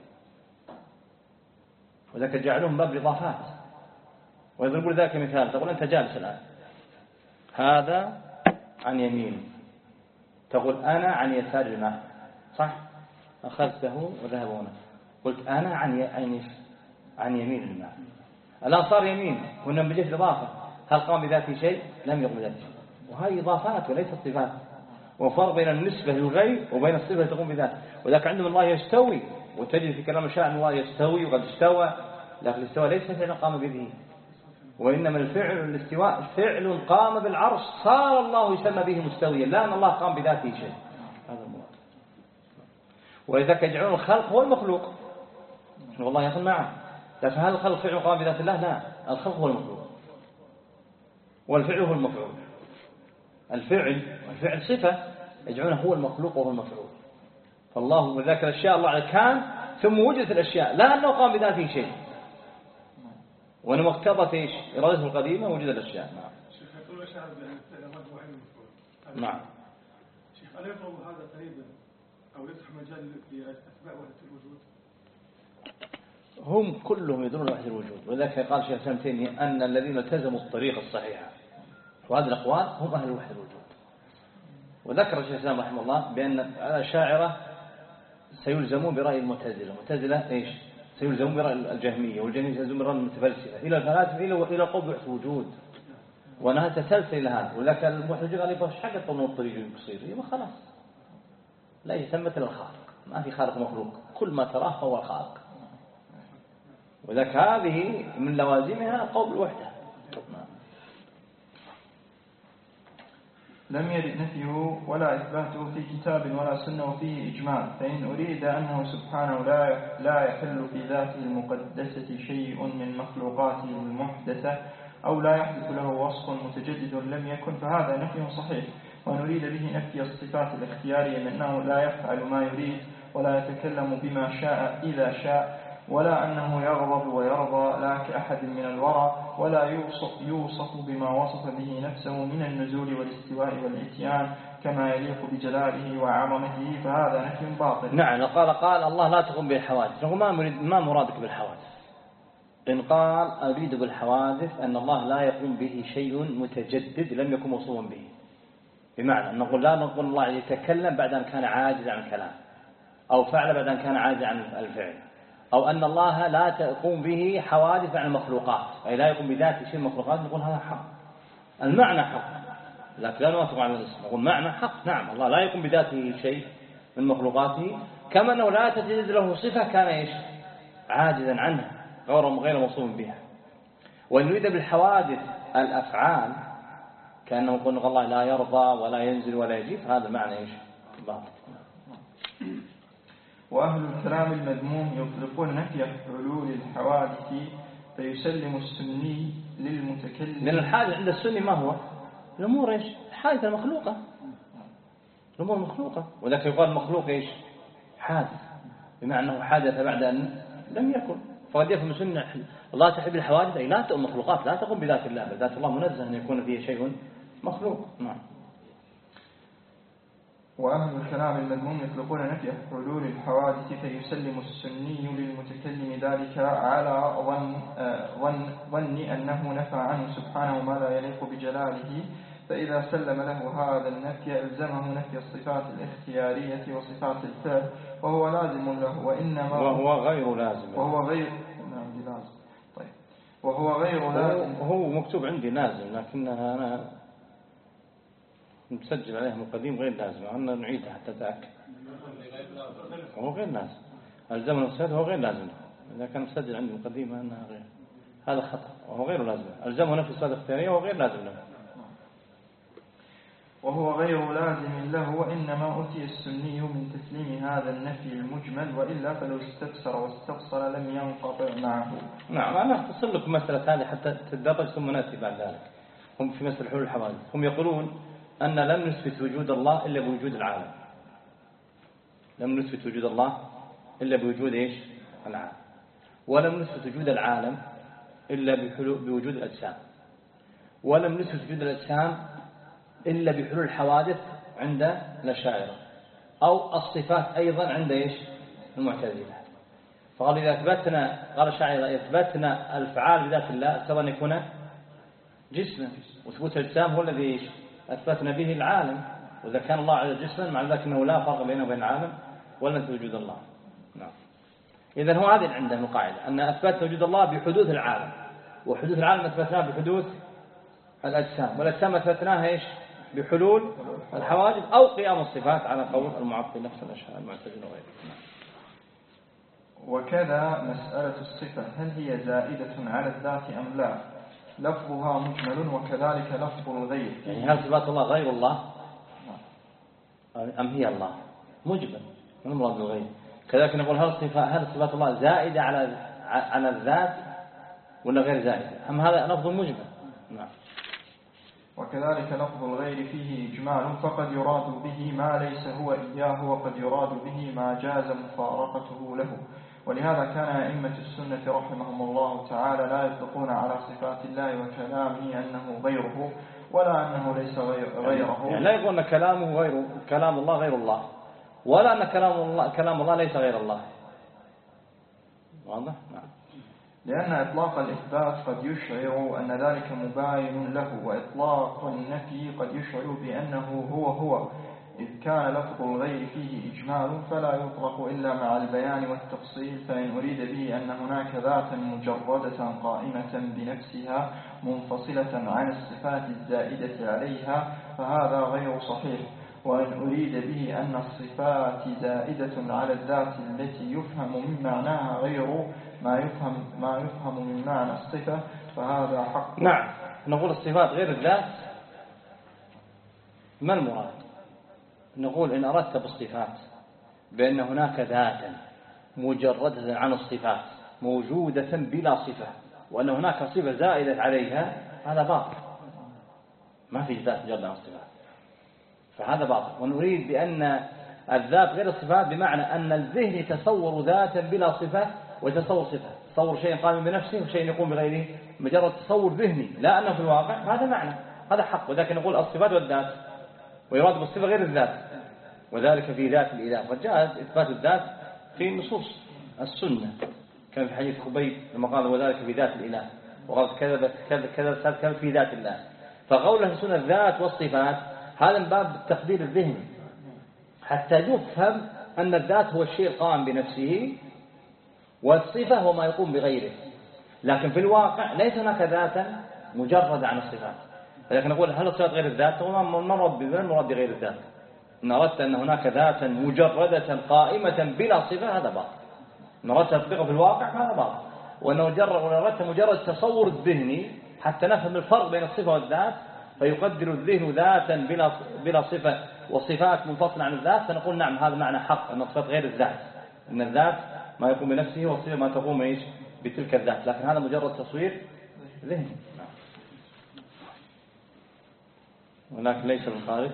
وذلك جعلهم باب الإضافات. ويضربون ذلك مثال، تقول أنت جالس الآن، هذا عن يمين، تقول أنا عن يسار الماء، صح؟ أخذته وذهب هنا، قلت أنا عن عن عن يمين الماء، الآن صار يمين هنا بجهة الإضافة. هل قام بذاته شيء؟ لم يقم بذاته شيء. وهذه إضافات وليست صفات، وفرق بين النسبة للغير وبين الصفة التي تقوم بذاته. وذلك عندهم الله يستوي، وتجد في كلام الشاعر الله يستوي وقد استوى، لكن الاستواء ليس فعل قام به، وإنما الفعل الاستواء فعل قام بالعرش، صار الله يسمى به مستويا، لا أن الله قام بذاته شيء. هذا المراد. وإذا يجعلون الخلق هو المخلوق، والله يقول نعم، لكن هل الخلق فعل قام بذات الله؟ لا، الخلق هو المخلوق والفعل هو المفعول. الفعل والفعل صفة، يجعلونه هو المخلوق وهو المفعول. فالله وذاك الأشياء الله كان ثم وجدت الأشياء، لا أنه قام بذاته شيء، وإنما اقتضت إيش؟ إرادته القديمة وجد الأشياء. نعم. شيخ يقول الشاعر بأن الفعل هو عين المفعول. نعم. شيخ ألا يفهم هذا قريبا أو يفتح مجال لأتباع وحدة الوجود؟ هم كلهم يدرون وحدة الوجود، ولذلك قال شيخ الإسلام ابن تيمية أن الذين التزموا الطريق الصحيحة وهذه الأقوال هم أهل وحدة الوجود. وذكر شيخ الإسلام رحمه الله بأن الأشاعرة سيلزمون برأي المعتزلة، المعتزلة إيش؟ سيلزمون برأي الجهمية، والجهمية سيلزمون برأي المتفلسفة، إلى الفلاسفة إلى إلى قول وحدة الوجود. وأنها تسلسل إلى هذا. ولكن المحتج قال يبغى حق طول الطريق القصير، يبغى خلاص لا يثبت إلا الخالق، ما في خالق مخلوق، كل ما تراه هو الخالق. وذلك هذه من لوازمها قول الوحدة. لم يرد نفيه ولا إثباته في كتاب ولا سنة وفيه إجمال، فإن أريد أنه سبحانه لا لا يحل في ذاته المقدسة شيء من مخلوقاته المحدثة أو لا يحدث له وصف متجدد لم يكن، فهذا نفي صحيح. ونريد به نفي الصفات الاختيارية من أنه لا يفعل ما يريد ولا يتكلم بما شاء إذا شاء، ولا أنه يغضب ويرضى لا كأحد من الورى، ولا يوصف, يوصف بما وصف به نفسه من النزول والاستواء والإتيان كما يليق بجلاله وعظمته، فهذا نفي باطل. نعم. قال قال الله لا تقوم بالحوادث، ما مريد ما مرادك بالحوادث؟ إن قال أريد بالحوادث أن الله لا يقوم به شيء متجدد لم يكن موصوفا به، بمعنى أن نقول لا نقول الله يتكلم بعد أن كان عاجز عن الكلام، أو فعل بعد أن كان عاجز عن الفعل، أو أن الله لا تقوم به حوادث عن المخلوقات، أي لا يقوم بذات شيء المخلوقات، نقول هذا حق، المعنى حق، لكن لا نوافق على الاسم، نقول معنى حق. نعم الله لا يقوم بذاته شيء من مخلوقاته، كما أنه لا تتجد له صفة كان إيش؟ عاجزا عنها غير غير موصوف بها. وإن يريد بالحوادث الأفعال كأنه يقول الله لا يرضى ولا ينزل ولا يجيب، هذا معنى إيش؟ باطل. وأهل الكلام المذموم يطلقون نفي حلول الحوادث فيسلم السني للمتكلم. لأن الحادث عند السني ما هو؟ الأمور إيش؟ الحادثة المخلوقة، الأمور مخلوقة، وذلك يقال المخلوق إيش؟ حادث، بمعنى أنه حادث بعد أن لم يكن. فقد يفهم السنة الله تحب الحوادث أي لا تقوم مخلوقات، لا تقوم بذات الله، بل ذات الله منزه أن يكون فيه شيء مخلوق. نعم. وأهل الكلام المذموم يطلقون نفي حلول الحوادث فيسلم السني للمتكلم ذلك على ظن ظن ظن أنه نفى عنه سبحانه ما لا يليق بجلاله، فإذا سلم له هذا النفي ألزمه نفي الصفات الاختيارية وصفات الفعل، وهو لازم له، وإنما وهو غير لازم. وهو غير نعم لازم. طيب وهو غير لازم. هو مكتوب عندي لازم، لكنها أنا مسجل عليها من قديم غير لازم، أنا نعيدها حتى أتأكد. هو غير لازم، الزمن السادة هو غير لازم، إذا كان مسجل عندي من قديم أنها غير، هذا خطأ، وهو غير لازم. الزمن نفي الصفات الاختيارية وهو غير لازم له. وهو غير لازم له، وإنما أتي السني من تسليم هذا النفي المجمل، وإلا فلو استفسر واستفصل لم ينقطع معه. نعم، أنا أختصر لكم مسألة هذه حتى تدرج ثم نأتي بعد ذلك. هم في مسألة حلول الحوادث هم يقولون أن لم نثبت وجود الله إلا بوجود العالم. لم نثبت وجود الله إلا بوجود إيش؟ العالم. ولم نثبت وجود العالم إلا بوجود الأجسام. ولم نثبت وجود الأجسام إلا بحلول الحوادث عند الأشاعرة، أو الصفات أيضا عند إيش؟ المعتزلة. فقال إذا أثبتنا، قال الأشاعرة أثبتنا الفعال بذات الله سواء يكون جسما، وثبوت الأجسام هو الذي إيش؟ أثبتنا به العالم. وإذا كان الله على جسما مع ذلك أنه لا فرق بينه وبين العالم ولا نثبت وجود الله. نعم. إذن هو هذه عندهم القاعدة أن أثبت وجود الله بحدوث العالم، وحدوث العالم أثبتناه بحدوث الأجسام، والأجسام أثبتناها إيش؟ بحلول الحوادث أو قيام الصفات على قول المعطل نفس الأشياء المعتزلة وغيره. وكذا مسألة الصفة هل هي زائدة على الذات أم لا؟ لفظها مجمل، وكذلك لفظ الغير. يعني هل صفات الله غير الله أم هي الله؟ مجمل من المراد بالغير. كذلك نقول هل صفات هل صفات الله زائدة على على الذات ولا غير زائدة؟ أم هذا لفظ مجمل؟ نعم. وكذلك لفظ الغير فيه إجمال، فقد يراد به ما ليس هو إياه، وقد يراد به ما جاز مفارقته له. ولهذا كان أئمة السنة رحمهم الله تعالى لا يطلقون على صفات الله وكلامه أنه غيره، ولا أنه ليس غيره. يعني لا يقول أن كلامه غير كلام الله غير الله، ولا أن كلام الله كلام الله ليس غير الله. واضح؟ نعم. لأن إطلاق الإثبات قد يشعر أن ذلك مباين له، وإطلاق النفي قد يشعر بأنه هو هو، إذ كان لفظ الغير فيه إجمال فلا يطلق إلا مع البيان والتفصيل. فإن أريد به أن هناك ذاتا مجردة قائمة بنفسها منفصلة عن الصفات الزائدة عليها فهذا غير صحيح. وإن أريد به أن الصفات زائدة على الذات التي يفهم من معناها غير ما يفهم ما يفهم من معنى الصفة فهذا حق. نعم. نقول الصفات غير الذات، ما المراد؟ نقول إن أردت بالصفات بأن هناك ذاتا مجردة عن الصفات موجودة بلا صفة، وأن هناك صفة زائدة عليها، هذا باطل. ما في ذات مجردة عن الصفات، فهذا باطل. ونريد بأن الذات غير الصفات بمعنى أن الذهن يتصور ذاتا بلا صفة ويتصور صفة، تصور شيء قائم بنفسه وشيء يقوم بغيره، مجرد تصور ذهني لا أنه في الواقع. هذا معنى، هذا حق. ولكن نقول الصفات والذات، ويراد بالصفة غير الذات، وذلك في ذات الإله. وجاء إثبات الذات في نصوص السنة، كان في حديث خبيب لما قال وذلك في ذات الإله، وقال كذا كذا كذا كذا في ذات الله. فقول أهل السنة الذات والصفات هذا من باب التقدير الذهني، حتى يفهم أن الذات هو الشيء القائم بنفسه، والصفة هو ما يقوم بغيره. لكن في الواقع ليس هناك ذاتا مجرد عن الصفات. لكن نقول هل الصفات غير الذات؟ هو المراد بغير الذات. إن أردت أن هناك ذاتا مجردة قائمة بلا صفة هذا باطل. إن أردت تطبيقه في الواقع هذا باطل. وأن أردت مجرد تصور الذهني حتى نفهم الفرق بين الصفة والذات، فيقدر الذهن ذاتا بلا بلا صفة وصفات منفصلة عن الذات، فنقول نعم هذا معنى حق، أن الصفات غير الذات، أن الذات ما يقوم بنفسه والصفة ما تقوم إيش بتلك الذات. لكن هذا مجرد تصوير ذهني، ولكن ليس في الخارج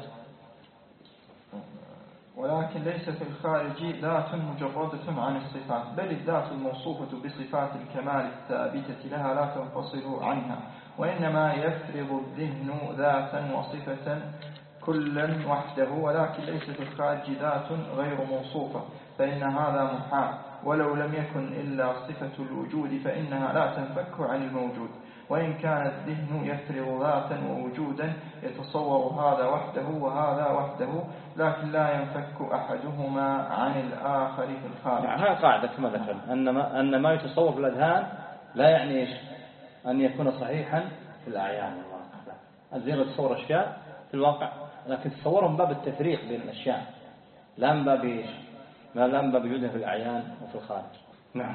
ولكن ليس في الخارج ذات مجردة عن الصفات، بل الذات الموصوفة بصفات الكمال الثابتة لها لا تنفصل عنها، وإنما يفرض الذهن ذاتا وصفة كلا وحده، ولكن ليس في الخارج ذات غير موصوفة، فإن هذا محال. ولو لم يكن إلا صفة الوجود فإنها لا تنفك عن الموجود. وإن كان الذهن يفرض ذاتا ووجودا يتصور هذا وحده وهذا وحده، لكن لا ينفك أحدهما عن الآخر في الخارج. يعني هذه قاعدة كما ذكرنا، أن ما, أن ما يتصور في الأذهان لا يعني إيش أن يكون صحيحا في الأعيان والواقع. الذهن يتصور أشياء في الواقع، لكن تصورهم من باب التفريق بين الأشياء، لا من باب إيش ما لا من باب وجودها في الأعيان وفي الخارج. نعم.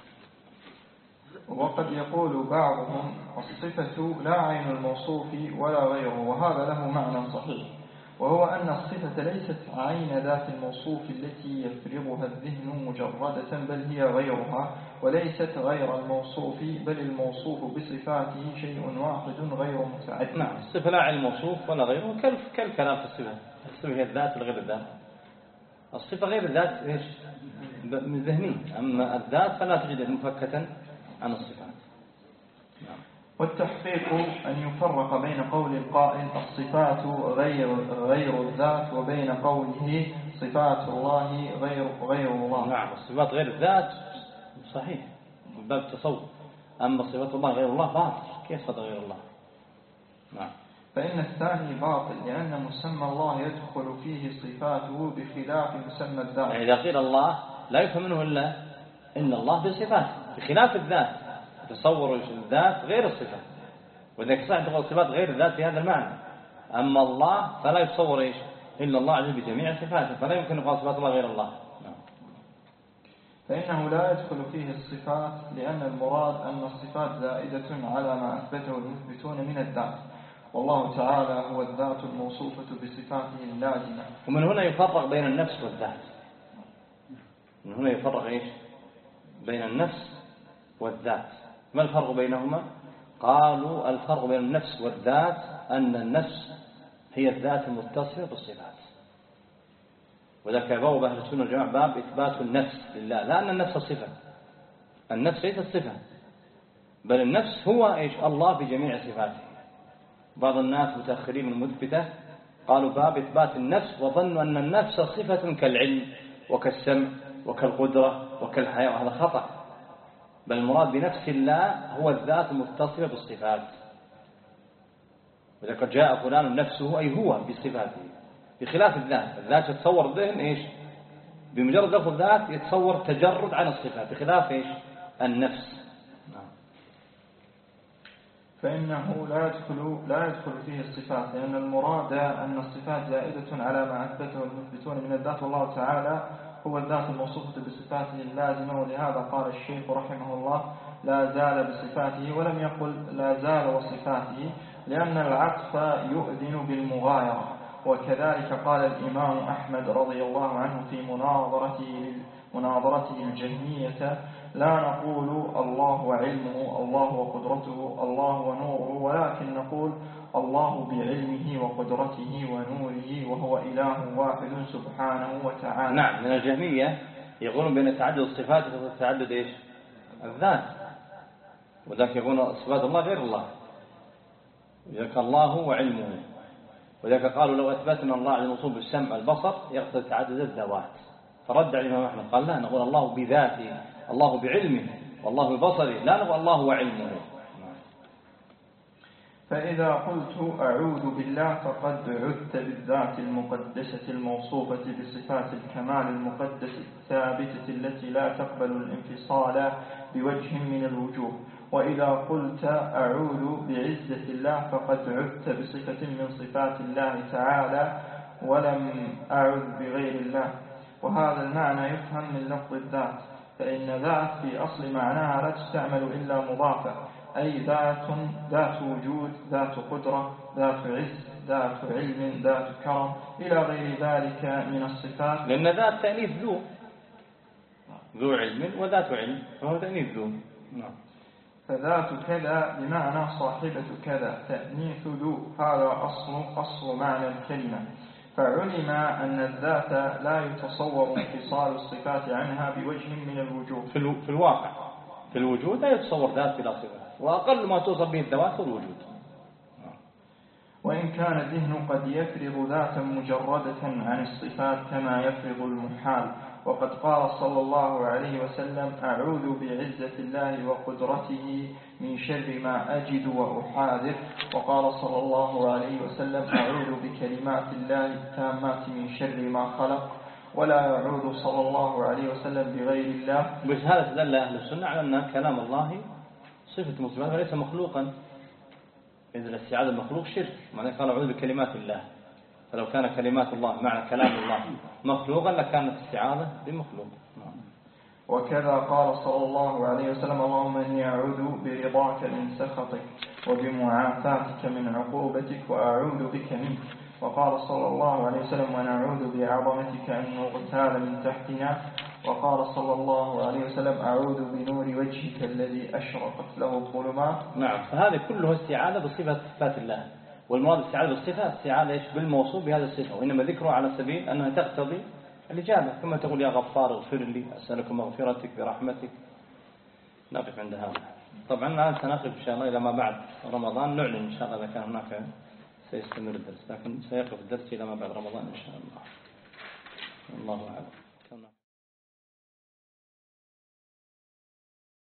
وقد يقول بعضهم الصفة لا عين الموصوف ولا غيره، وهذا له معنى صحيح. وهو أن الصفة ليست عين ذات الموصوف التي يفرضها الذهن مجردة، بل هي غيرها، وليست غير الموصوف، بل الموصوف بصفاته شيء واحد غير متعدد. نعم، الصفة لا عين الموصوف ولا غيره، كالكلام في الصفة. الصفة هي الذات غير الذات. الصفة غير الذات إيش؟ من ذهني، أما الذات فلا تجد مفكة عن الصفات. نعم. والتحقيق أن يفرق بين قول القائل الصفات غير غير الذات، وبين قوله صفات الله غير غير الله. نعم، الصفات غير الذات صحيح من باب التصور، أما صفات الله غير الله باطل. كيف صفات غير الله؟ نعم. فإن الثاني باطل، لأن مسمى الله يدخل فيه صفاته بخلاف مسمى الذات. يعني إذا قيل الله لا يفهم منه إلا إن الله بصفاته بخلاف الذات. تصور الذات غير الصفة، وإذا صح تقول الصفات غير الذات في هذا المعنى. أما الله فلا يتصور إيش إلا الله عز وجل بجميع صفاته، فلا يمكن أن يقال صفات الله غير الله. فإنه لا يدخل فيه الصفات، لأن المراد أن الصفات زائدة على ما أثبته المثبتون من الذات، والله تعالى هو الذات الموصوفة بصفاته اللازمة. ومن هنا يفرق بين النفس والذات. من هنا يفرق إيش بين النفس والذات. ما الفرق بينهما؟ قالوا الفرق بين النفس والذات أن النفس هي الذات المتصلة بالصفات، وذلك باب أهل السنة والجماعة باب إثبات النفس لله، لا أن النفس صفة. النفس ليست صفة، بل النفس هو إيش الله بجميع صفاته. بعض الناس متأخرين من المثبتة قالوا باب إثبات النفس، وظنوا أن النفس صفة كالعلم وكالسمع وكالقدرة وكالحياة، وهذا خطأ. بل المراد بنفس الله هو الذات المتصلة بالصفات. وإذا قد جاء فلان نفسه أي هو بصفاته، بخلاف الذات. الذات يتصور الذهن إيش بمجرد لفظ الذات يتصور تجرد عن الصفات، بخلاف إيش النفس. فإنه لا يدخل لا يدخل فيه الصفات، لأن المراد أن الصفات زائدة على ما أثبته المثبتون من الذات، والله تعالى هو الذات الموصوفة بصفاته اللازمة. ولهذا قال الشيخ رحمه الله لا زال بصفاته، ولم يقل لا زال وصفاته، لأن العطف يؤذن بالمغايرة. وكذلك قال الإمام أحمد رضي الله عنه في مناظرته مناظرته الجهمية لا نقول الله وعلمه، الله وقدرته، الله ونوره، ولكن نقول الله بعلمه وقدرته ونوره، وهو إله واحد سبحانه وتعالى. نعم، من الجهمية يقولون بأن تعدد الصفات وتعدد إيش الذات، وذلك يقولون صفات الله غير الله، وذلك الله وعلمه. وذلك قالوا لو أثبتنا الله على الموصوف بالسمع البصر يقتضي تعدد الذوات، فرد على الإمام أحمد قال لا، نقول الله بذاته، الله بعلمه، والله ببصره، لا نقول الله وعلمه. فإذا قلت أعوذ بالله فقد عدت بالذات المقدسة الموصوفة بصفات الكمال المقدسة الثابتة التي لا تقبل الانفصال بوجه من الوجوه. وإذا قلت أعوذ بعزة الله فقد عدت بصفة من صفات الله تعالى ولم أعذ بغير الله. وهذا المعنى يفهم من لفظ الذات، فإن ذات في أصل معناها لا تستعمل إلا مضافة، أي ذات ذات وجود، ذات قدرة، ذات عز، ذات علم، ذات كرم، إلى غير ذلك من الصفات. لأن ذات تأنيث ذو ذو علم وذات علم، فهو تأنيث ذو. نعم. فذات كذا بمعنى صاحبة كذا، تأنيث ذو، هذا أصل أصل معنى الكلمة. فعلم أن الذات لا يتصور انفصال الصفات عنها بوجه من الوجوه. في الواقع في الوجود لا يتصور ذات بلا صفات، وأقل ما توصف به الذوات هو الوجود. وإن كان الذهن قد يفرض ذاتا مجردة عن الصفات كما يفرض المحال. وقد قال صلى الله عليه وسلم أعوذ بعزة الله وقدرته من شر ما أجد وأحاذر. وقال صلى الله عليه وسلم أعوذ بكلمات الله التامات من شر ما خلق. ولا يعوذ صلى الله عليه وسلم بغير الله. بس هذا دل أهل السنة على أن كلام الله صفة مصبوحة وليس مخلوقا، إذن الاستعاذة المخلوق شرك. معنى قال أعوذ بكلمات الله، فلو كان كلمات الله معنى كلام الله مخلوقا لكانت استعاذة بمخلوق. وكذا قال صلى الله عليه وسلم اللهم إني أعوذ برضاك من سخطك وبمعافاتك من عقوبتك وأعوذ بك منك. وقال صلى الله عليه وسلم ونعوذ بعظمتك أن نغتال من تحتنا. وقال صلى الله عليه وسلم أعوذ بنور وجهك الذي أشرقت له الظلمات. نعم، فهذا كله استعاذة بصفة صفات الله، والمراد الاستعاذة بالصفة استعاذة إيش بالموصوف بهذا الصفة، وإنما ذكره على سبيل أنها تقتضي الإجابة، كما تقول يا غفار اغفر لي أسألك مغفرتك برحمتك. نقف عند هذا. طبعا الآن سنقف إن شاء الله إلى ما بعد رمضان، نعلن إن شاء الله إذا كان هناك سيستمر الدرس، لكن سيقف الدرس إلى ما بعد رمضان إن شاء الله. الله أعلم.